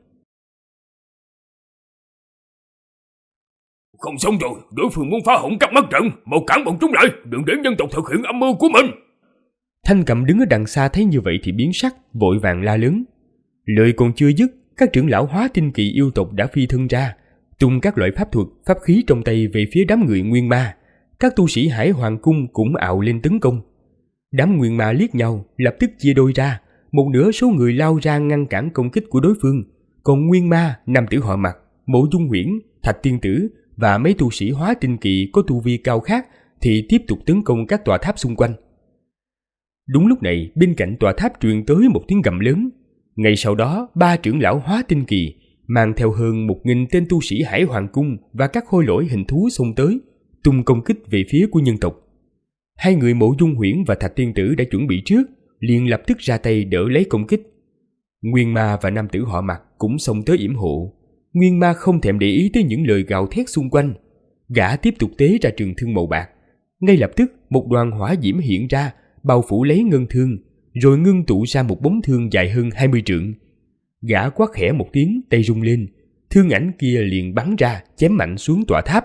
Không xong rồi, đối phương muốn phá hỏng các mắt trận, mau cản bọn chúng lại, đừng để nhân tộc thực hiện âm mưu của mình. Thanh Cầm đứng ở đằng xa thấy như vậy thì biến sắc, vội vàng la lớn. Lời còn chưa dứt, các trưởng lão hóa tinh kỳ yêu tộc đã phi thân ra, tung các loại pháp thuật, pháp khí trong tay về phía đám người Nguyên Ma. Các tu sĩ Hải Hoàng cung cũng ào lên tấn công. Đám Nguyên Ma liếc nhau, lập tức chia đôi ra, một nửa số người lao ra ngăn cản công kích của đối phương, còn Nguyên Ma, nam tử họ Mạc, Mộ Dung Huyễn, Thạch Tiên Tử và mấy tu sĩ hóa tinh kỳ có tu vi cao khác thì tiếp tục tấn công các tòa tháp xung quanh. Đúng lúc này, bên cạnh tòa tháp truyền tới một tiếng gầm lớn. Ngay sau đó, 3 trưởng lão hóa tinh kỳ mang theo hơn 1000 tên tu sĩ Hải Hoàng cung và các khôi lỗi hình thú xông tới, tung công kích về phía của nhân tộc. 2 người Mộ Dung Huyễn và Thạch Tiên Tử đã chuẩn bị trước, liền lập tức ra tay đỡ lấy công kích. Nguyên Ma và nam tử họ Mạc cũng xông tới yểm hộ. Nguyên Ma không thèm để ý tới những lời gào thét xung quanh, gã tiếp tục tế ra trường thương màu bạc. Ngay lập tức, một đoàn hỏa diễm hiện ra, bao phủ lấy ngân thương, rồi ngưng tụ ra một bóng thương dài hơn 20 trượng. Gã quát khẽ một tiếng, tay rung lên, thương ảnh kia liền bắn ra, chém mạnh xuống tòa tháp.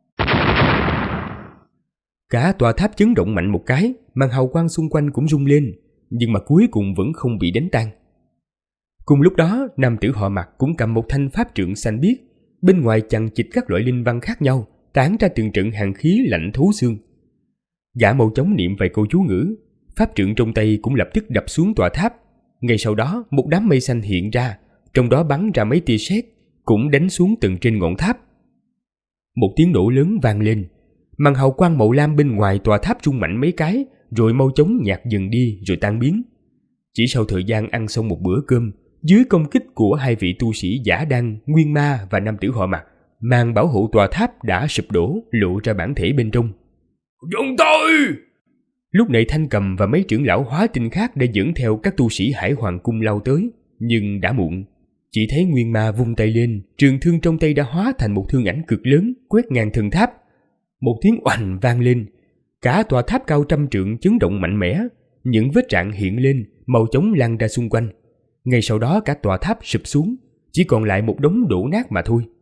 Cả tòa tháp chấn động mạnh một cái, màn hào quang xung quanh cũng rung lên, nhưng mà cuối cùng vẫn không bị đánh tan. Cùng lúc đó, nam tử họ Mạc cũng cầm một thanh pháp trượng xanh biếc, bên ngoài chằng chịt các loại linh văn khác nhau, tán ra từng trận hàn khí lạnh thấu xương. Gã mau chóng niệm vài câu chú ngữ, pháp trượng trong tay cũng lập tức đập xuống tòa tháp. Ngay sau đó, một đám mây xanh hiện ra, trong đó bắn ra mấy tia sét, cũng đánh xuống tầng trên ngọn tháp. Một tiếng nổ lớn vang lên, màn hào quang màu lam bên ngoài tòa tháp rung mạnh mấy cái, rồi mau chóng nhạt dần đi rồi tan biến. Chỉ sau thời gian ăn xong một bữa cơm, dưới công kích của 2 vị tu sĩ Giả Đăng, Nguyên Ma và nam tử họ Mạc, màn bảo hộ tòa tháp đã sụp đổ, lộ ra bản thể bên trong. Dừng tay! Lúc này Thanh Cầm và mấy trưởng lão hóa tinh khác đã dẫn theo các tu sĩ Hải Hoàng cung lao tới, nhưng đã muộn. Chỉ thấy Nguyên Ma vung tay lên, trường thương trong tay đã hóa thành một thương ảnh cực lớn, quét ngang thân tháp. Một tiếng oành vang lên, cả tòa tháp cao 100 trượng chấn động mạnh mẽ, những vết rạn hiện lên, màu chóng lan ra xung quanh. Ngay sau đó cả tòa tháp sụp xuống, chỉ còn lại một đống đổ nát mà thôi.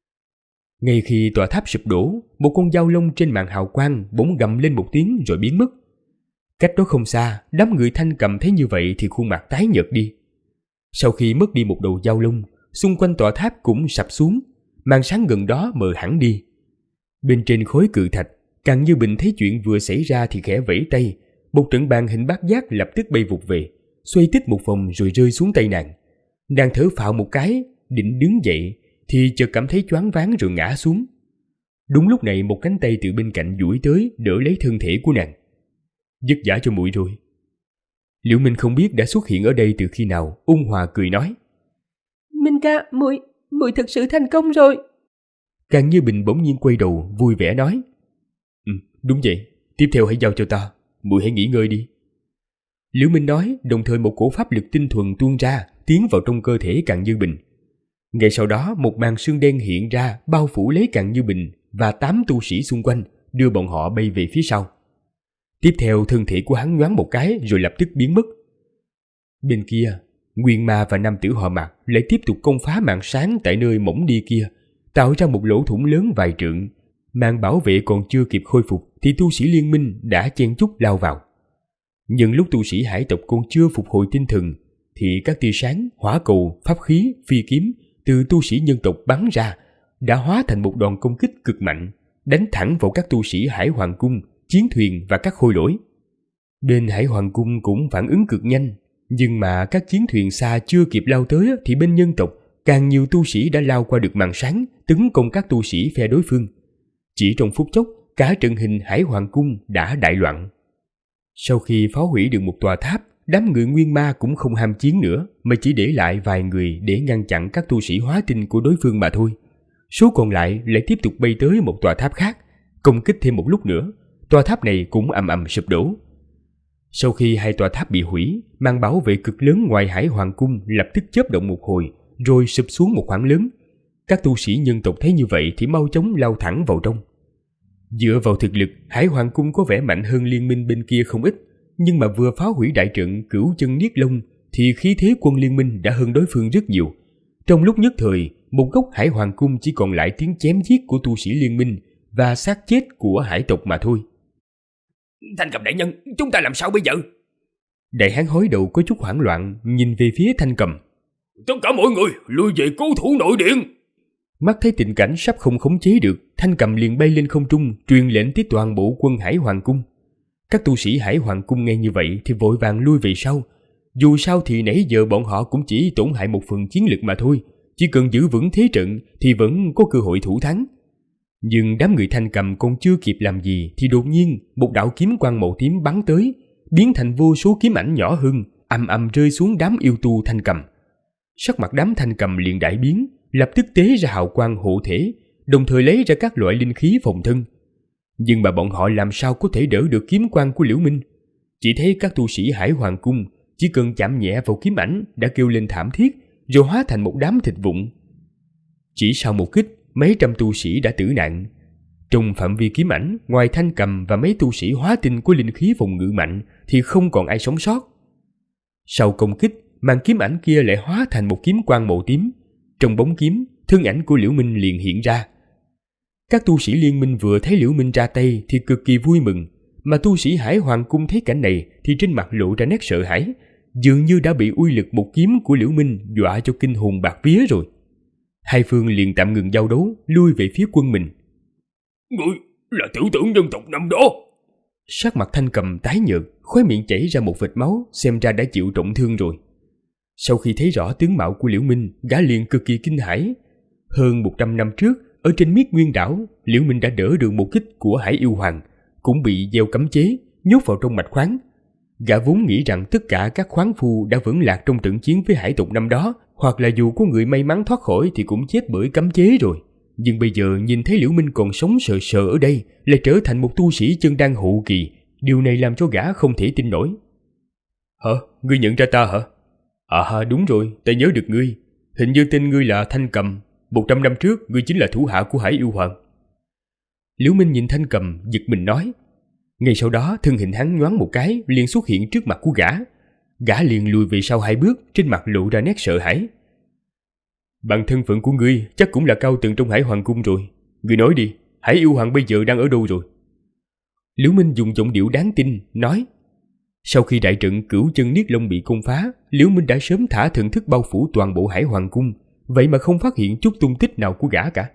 Ngay khi tòa tháp sụp đổ, một con dao long trên màn hào quang bỗng gầm lên một tiếng rồi biến mất. Cách đó không xa, đám người Thanh Cầm thấy như vậy thì khuôn mặt tái nhợt đi. Sau khi mất đi một đầu dao long, xung quanh tòa tháp cũng sập xuống, màn sáng gần đó mờ hẳn đi. Bên trên khối cự thạch, Càng Như Bình thấy chuyện vừa xảy ra thì khẽ vẫy tay, một trận bàn hình bát giác lập tức bay vụt về, xoay tít một vòng rồi rơi xuống tay nàng. Nàng thở phào một cái, định đứng dậy thì chợt cảm thấy choáng váng rồi ngã xuống. Đúng lúc này một cánh tay từ bên cạnh duỗi tới đỡ lấy thân thể của nàng. Vất vả cho muội rồi. Liễu Minh không biết đã xuất hiện ở đây từ khi nào, ôn hòa cười nói: Minh ca, muội thực sự thành công rồi. Càng Như Bình bỗng nhiên quay đầu vui vẻ nói: Đúng vậy, tiếp theo hãy giao cho ta, muội hãy nghỉ ngơi đi. Liễu Minh nói, đồng thời một cổ pháp lực tinh thuần tuôn ra, tiến vào trong cơ thể Càng Như Bình. Ngay sau đó một màn sương đen hiện ra, bao phủ lấy Càng Như Bình và 8 tu sĩ xung quanh, đưa bọn họ bay về phía sau. Tiếp theo thân thể của hắn nhoáng một cái rồi lập tức biến mất. Bên kia, Nguyên Ma và nam tử họ Mạc lại tiếp tục công phá màn sáng tại nơi mỏng đi kia, tạo ra một lỗ thủng lớn vài trượng. Màn bảo vệ còn chưa kịp khôi phục thì tu sĩ liên minh đã chen chúc lao vào. Nhưng lúc tu sĩ hải tộc còn chưa phục hồi tinh thần thì các tia sáng, hỏa cầu, pháp khí, phi kiếm từ tu sĩ nhân tộc bắn ra đã hóa thành một đòn công kích cực mạnh, đánh thẳng vào các tu sĩ Hải Hoàng cung, chiến thuyền và các khôi lỗi. Bên Hải Hoàng cung cũng phản ứng cực nhanh, nhưng mà các chiến thuyền xa chưa kịp lao tới thì bên nhân tộc càng nhiều tu sĩ đã lao qua được màn sáng, tấn công các tu sĩ phe đối phương. Chỉ trong phút chốc, cả trận hình Hải Hoàng cung đã đại loạn. Sau khi phá hủy được một tòa tháp, đám người Nguyên Ma cũng không ham chiến nữa mà chỉ để lại vài người để ngăn chặn các tu sĩ hóa tinh của đối phương mà thôi. Số còn lại lại tiếp tục bay tới một tòa tháp khác, công kích thêm một lúc nữa. Tòa tháp này cũng ầm ầm sụp đổ. Sau khi hai tòa tháp bị hủy, màn bảo vệ cực lớn ngoài Hải Hoàng cung lập tức chớp động một hồi, rồi sụp xuống một khoảng lớn. Các tu sĩ nhân tộc thấy như vậy thì mau chóng lao thẳng vào trong. Dựa vào thực lực, Hải Hoàng cung có vẻ mạnh hơn liên minh bên kia không ít, nhưng mà vừa phá hủy đại trận Cửu Chân Niết Long thì khí thế quân liên minh đã hơn đối phương rất nhiều. Trong lúc nhất thời, một góc Hải Hoàng cung chỉ còn lại tiếng chém giết của tu sĩ liên minh và xác chết của hải tộc mà thôi. Thanh Cầm đại nhân, chúng ta làm sao bây giờ? Đại hán hói đầu có chút hoảng loạn, nhìn về phía Thanh Cầm. Tất cả mọi người lui về cố thủ nội điện. Mắt thấy tình cảnh sắp không khống chế được, Thanh Cầm liền bay lên không trung, truyền lệnh tới toàn bộ quân Hải Hoàng cung. Các tu sĩ Hải Hoàng cung nghe như vậy thì vội vàng lui về sau. Dù sao thì nãy giờ bọn họ cũng chỉ tổn hại một phần chiến lực mà thôi, chỉ cần giữ vững thế trận thì vẫn có cơ hội thủ thắng. Nhưng đám người Thanh Cầm còn chưa kịp làm gì thì đột nhiên một đạo kiếm quang màu tím bắn tới, biến thành vô số kiếm ảnh nhỏ hơn, ầm ầm rơi xuống đám yêu tu Thanh Cầm. Sắc mặt đám Thanh Cầm liền đại biến, lập tức tế ra hào quang hộ thể, đồng thời lấy ra các loại linh khí phòng thân. Nhưng mà bọn họ làm sao có thể đỡ được kiếm quang của Liễu Minh? Chỉ thấy các tu sĩ Hải Hoàng cung chỉ cần chạm nhẹ vào kiếm ảnh đã kêu lên thảm thiết, rồi hóa thành một đám thịt vụn. Chỉ sau một kích, mấy trăm tu sĩ đã tử nạn. Trong phạm vi kiếm ảnh, ngoài Thanh Cầm và mấy tu sĩ hóa tinh của linh khí phòng ngự mạnh thì không còn ai sống sót. Sau công kích, màn kiếm ảnh kia lại hóa thành một kiếm quang màu tím. Trong bóng kiếm, thân ảnh của Liễu Minh liền hiện ra. Các tu sĩ liên minh vừa thấy Liễu Minh ra tay thì cực kỳ vui mừng, mà tu sĩ Hải Hoàng cung thấy cảnh này thì trên mặt lộ ra nét sợ hãi, dường như đã bị uy lực một kiếm của Liễu Minh dọa cho kinh hồn bạt vía rồi. Hai phương liền tạm ngừng giao đấu, lui về phía quân mình. Ngươi là tiểu tưởng nhân tộc năm đó. Sắc mặt Thanh Cầm tái nhợt, khóe miệng chảy ra một vệt máu, xem ra đã chịu trọng thương rồi. Sau khi thấy rõ tướng mạo của Liễu Minh, gã liền cực kỳ kinh hãi. Hơn 100 năm trước, ở trên Miết Nguyên đảo, Liễu Minh đã đỡ được một kích của Hải Yêu Hoàng, cũng bị gieo cấm chế, nhốt vào trong mạch khoáng. Gã vốn nghĩ rằng tất cả các khoáng phu đã vững lạc trong trận chiến với hải tộc năm đó, hoặc là dù có người may mắn thoát khỏi thì cũng chết bởi cấm chế rồi. Nhưng bây giờ nhìn thấy Liễu Minh còn sống sờ sờ ở đây, lại trở thành một tu sĩ chân đan hậu kỳ, điều này làm cho gã không thể tin nổi. Hả? Ngươi nhận ra ta hả? Đúng rồi, ta nhớ được ngươi. Hình như tên ngươi là Thanh Cầm. 100 năm trước, ngươi chính là thủ hạ của Hải Yêu Hoàng. Liễu Minh nhìn Thanh Cầm, giật mình nói. Ngay sau đó, thân hình hắn nhoáng một cái, liền xuất hiện trước mặt của gã. Gã liền lùi về sau 2 bước, trên mặt lộ ra nét sợ hãi. Bằng thân phận của ngươi, chắc cũng là cao tầng trong Hải Hoàng cung rồi. Ngươi nói đi, Hải Yêu Hoàng bây giờ đang ở đâu rồi? Liễu Minh dùng giọng điệu đáng tin, nói. Sau khi đại trận Cửu Chân Niết Long bị công phá, Liễu Minh đã sớm thả thần thức bao phủ toàn bộ Hải Hoàng cung, vậy mà không phát hiện chút tung tích nào của gã cả.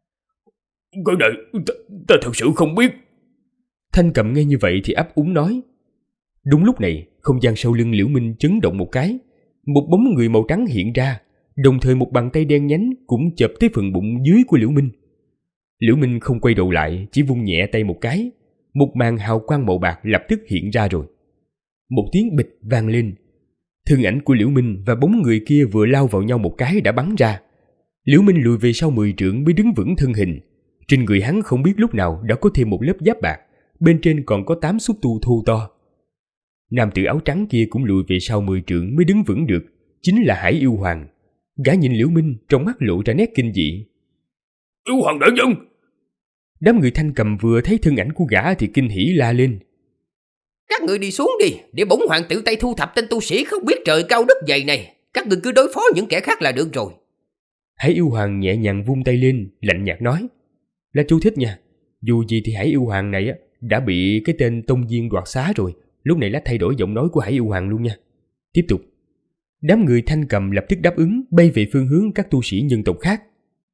Cái này, ta thật sự không biết. Thanh Cầm nghe như vậy thì ấp úng nói. Đúng lúc này, không gian sau lưng Liễu Minh chấn động một cái, một bóng người màu trắng hiện ra, đồng thời một bàn tay đen nhánh cũng chộp tới phần bụng dưới của Liễu Minh. Liễu Minh không quay đầu lại, chỉ vung nhẹ tay một cái, một màn hào quang màu bạc lập tức hiện ra rồi. Một tiếng bịch vang lên, thân ảnh của Liễu Minh và bóng người kia vừa lao vào nhau một cái đã bắn ra. Liễu Minh lùi về sau 10 trượng mới đứng vững thân hình. Trên người hắn không biết lúc nào đã có thêm một lớp giáp bạc, bên trên còn có 8 xúc tu thô to. Nam tử áo trắng kia cũng lùi về sau 10 trượng mới đứng vững được, chính là Hải Yêu Hoàng. Gã nhìn Liễu Minh, trong mắt lộ ra nét kinh dị. Yêu Hoàng đại nhân! Đám người Thanh Cầm vừa thấy thân ảnh của gã thì kinh hỉ la lên. Các người đi xuống đi, để bổn hoàng tự tay thu thập tên tu sĩ không biết trời cao đất dày này. Các người cứ đối phó những kẻ khác là được rồi. Hải Yêu Hoàng nhẹ nhàng vung tay lên, lạnh nhạt nói. Là chú thích nha, dù gì thì Hải Yêu Hoàng này đã bị cái tên Tông Viên đoạt xá rồi. Lúc này Lách thay đổi giọng nói của Hải Yêu Hoàng luôn nha. Tiếp tục. Đám người Thanh Cầm lập tức đáp ứng, bay về phương hướng các tu sĩ nhân tộc khác.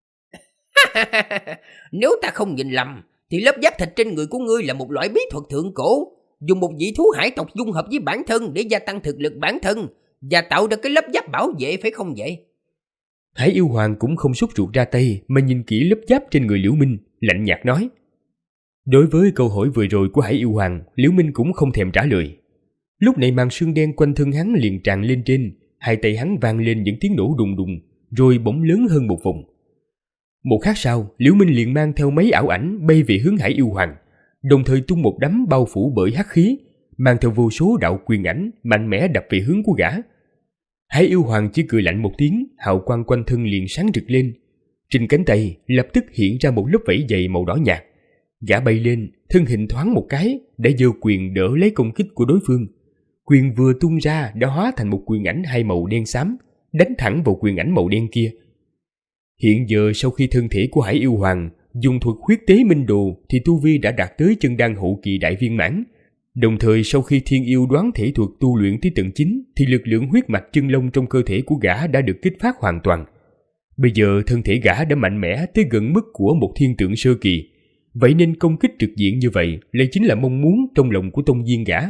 Nếu ta không nhìn lầm, thì lớp giáp thịt trên người của ngươi là một loại bí thuật thượng cổ, dùng một vị thú hải tộc dung hợp với bản thân để gia tăng thực lực bản thân và tạo ra cái lớp giáp bảo vệ, phải không vậy? Hải Yêu Hoàng cũng không sốt ruột ra tay mà nhìn kỹ lớp giáp trên người Liễu Minh, lạnh nhạt nói. Đối với câu hỏi vừa rồi của Hải Yêu Hoàng, Liễu Minh cũng không thèm trả lời. Lúc này màn sương đen quanh thân hắn liền tràn lên trên, hai tay hắn vang lên những tiếng nổ đùng đùng, rồi bỗng lớn hơn một vùng. Một khắc sau, Liễu Minh liền mang theo mấy ảo ảnh bay về hướng Hải Yêu Hoàng, đồng thời tung một đấm bao phủ bởi hắc khí, mang theo vô số đạo quyền ảnh mạnh mẽ đập về hướng của gã. Hải Yêu Hoàng chỉ cười lạnh một tiếng, hào quang quanh thân liền sáng rực lên. Trên cánh tay lập tức hiện ra một lớp vảy dày màu đỏ nhạt. Gã bay lên, thân hình thoáng một cái đã giơ quyền đỡ lấy công kích của đối phương. Quyền vừa tung ra đã hóa thành một quyền ảnh hai màu đen xám, đánh thẳng vào quyền ảnh màu đen kia. Hiện giờ sau khi thân thể của Hải Yêu Hoàng dùng thuật huyết tế minh đồ thì tu vi đã đạt tới chân đan hậu kỳ đại viên mãn. Đồng thời sau khi thiên yêu đoán thể thuật tu luyện tới tầng 9 thì lực lượng huyết mạch chân lông trong cơ thể của gã đã được kích phát hoàn toàn. Bây giờ thân thể gã đã mạnh mẽ tới gần mức của một thiên tượng sơ kỳ. Vậy nên công kích trực diện như vậy lại chính là mong muốn trong lòng của tông viên gã.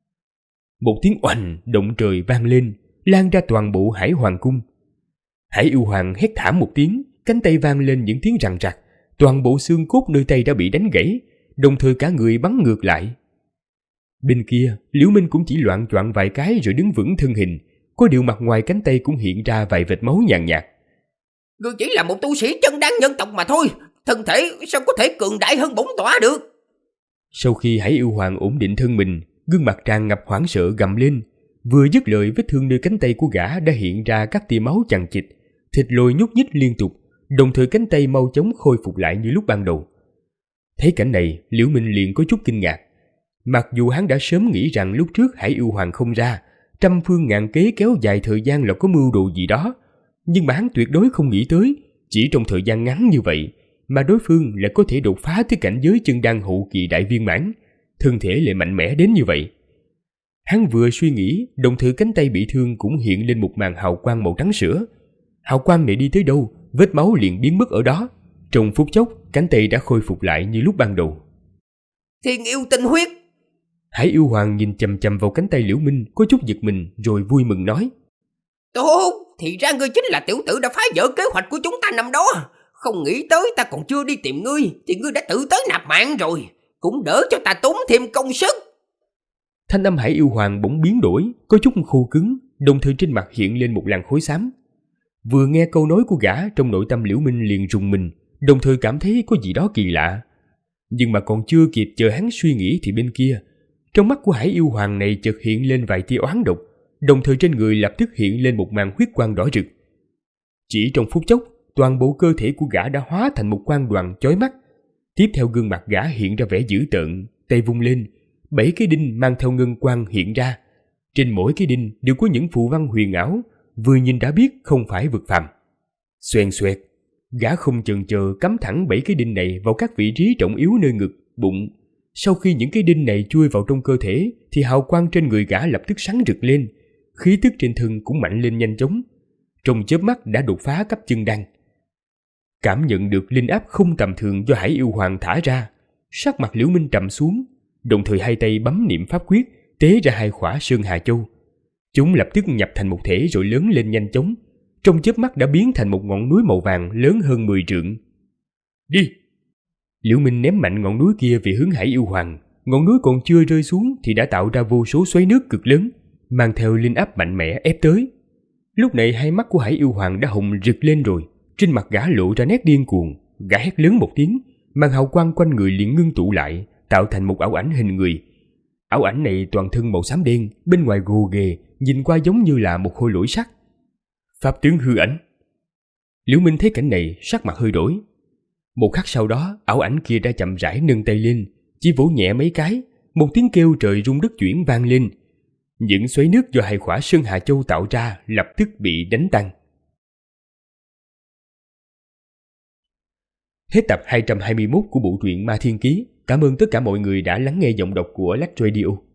Một tiếng oành động trời vang lên, lan ra toàn bộ Hải Hoàng cung. Hải Yêu Hoàng hét thảm một tiếng, cánh tay vang lên những tiếng rằn rặc, toàn bộ xương cốt nơi tay đã bị đánh gãy, đồng thời cả người bắn ngược lại. Bên kia, Liễu Minh cũng chỉ loạng choạng vài cái rồi đứng vững thân hình, có điều mặt ngoài cánh tay cũng hiện ra vài vệt máu nhàn nhạt. Ngươi chỉ là một tu sĩ chân đan nhân tộc mà thôi, thân thể sao có thể cường đại hơn bổn tọa được? Sau khi Hải Yêu Hoàng ổn định thân mình, gương mặt tràn ngập hoảng sợ gầm lên. Vừa dứt lời, vết thương nơi cánh tay của gã đã hiện ra các tia máu chằng chịt, thịt lồi nhúc nhích liên tục, đồng thời cánh tay mau chóng khôi phục lại như lúc ban đầu. Thấy cảnh này, Liễu Minh liền có chút kinh ngạc. Mặc dù hắn đã sớm nghĩ rằng lúc trước Hải Yêu Hoàng không ra, trăm phương ngàn kế kéo dài thời gian là có mưu đồ gì đó, nhưng mà hắn tuyệt đối không nghĩ tới, chỉ trong thời gian ngắn như vậy mà đối phương lại có thể đột phá tới cảnh giới chân đan hậu kỳ đại viên mãn, thân thể lại mạnh mẽ đến như vậy. Hắn vừa suy nghĩ, đồng thời cánh tay bị thương cũng hiện lên một màn hào quang màu trắng sữa. Hào quang này đi tới đâu, vết máu liền biến mất ở đó. Trong phút chốc, cánh tay đã khôi phục lại như lúc ban đầu. Thiên yêu tinh huyết. Hải Yêu Hoàng nhìn chằm chằm vào cánh tay Liễu Minh, có chút giật mình rồi vui mừng nói: Tốt, thì ra ngươi chính là tiểu tử đã phá vỡ kế hoạch của chúng ta năm đó. Không nghĩ tới ta còn chưa đi tìm ngươi thì ngươi đã tự tới nạp mạng rồi, cũng đỡ cho ta tốn thêm công sức. Thanh âm Hải Yêu Hoàng bỗng biến đổi, có chút khô cứng, đồng thời trên mặt hiện lên một làn khói xám. Vừa nghe câu nói của gã, trong nội tâm Liễu Minh liền rùng mình, đồng thời cảm thấy có gì đó kỳ lạ. Nhưng mà còn chưa kịp chờ hắn suy nghĩ thì bên kia, trong mắt của Hải Yêu Hoàng này chợt hiện lên vài tia oán độc, đồng thời trên người lập tức hiện lên một màn huyết quang đỏ rực. Chỉ trong phút chốc, toàn bộ cơ thể của gã đã hóa thành một quang đoàn chói mắt. Tiếp theo gương mặt gã hiện ra vẻ dữ tợn, tay vung lên, 7 cái đinh mang theo ngân quang hiện ra. Trên mỗi cái đinh đều có những phù văn huyền ảo, vừa nhìn đã biết không phải vực phàm. Xoèn xoẹt, gã không chần chờ cắm thẳng 7 cái đinh này vào các vị trí trọng yếu nơi ngực, bụng. Sau khi những cái đinh này chui vào trong cơ thể thì hào quang trên người gã lập tức sáng rực lên, khí tức trên thân cũng mạnh lên nhanh chóng. Trong chớp mắt đã đột phá cấp chân đan. Cảm nhận được linh áp không tầm thường do Hải Yêu Hoàng thả ra, sắc mặt Liễu Minh trầm xuống, đồng thời hai tay bấm niệm pháp quyết, tế ra 2 khỏa Sơn Hà Châu. Chúng lập tức nhập thành một thể rồi lớn lên nhanh chóng, trong chớp mắt đã biến thành một ngọn núi màu vàng lớn hơn 10 trượng. Đi! Liễu Minh ném mạnh ngọn núi kia về hướng Hải Yêu Hoàng. Ngọn núi còn chưa rơi xuống thì đã tạo ra vô số xoáy nước cực lớn, mang theo linh áp mạnh mẽ ép tới. Lúc này hai mắt của Hải Yêu Hoàng đã hồng rực lên rồi, trên mặt gã lộ ra nét điên cuồng. Gã hét lớn một tiếng, màn hào quang quanh người liền ngưng tụ lại, tạo thành một ảo ảnh hình người. Ảo ảnh này toàn thân màu xám đen, bên ngoài gồ ghề, nhìn qua giống như là một khôi lỗi sắt. Pháp tướng hư ảnh. Liễu Minh thấy cảnh này, sắc mặt hơi đổi. Một khắc sau đó, ảo ảnh kia đã chậm rãi nâng tay lên, chỉ vỗ nhẹ mấy cái, một tiếng kêu trời rung đất chuyển vang lên. Những xoáy nước do 2 khỏa Sơn Hà Châu tạo ra lập tức bị đánh tan. Hết tập 221 của bộ truyện Ma Thiên Ký. Cảm ơn tất cả mọi người đã lắng nghe giọng đọc của Lách Radio.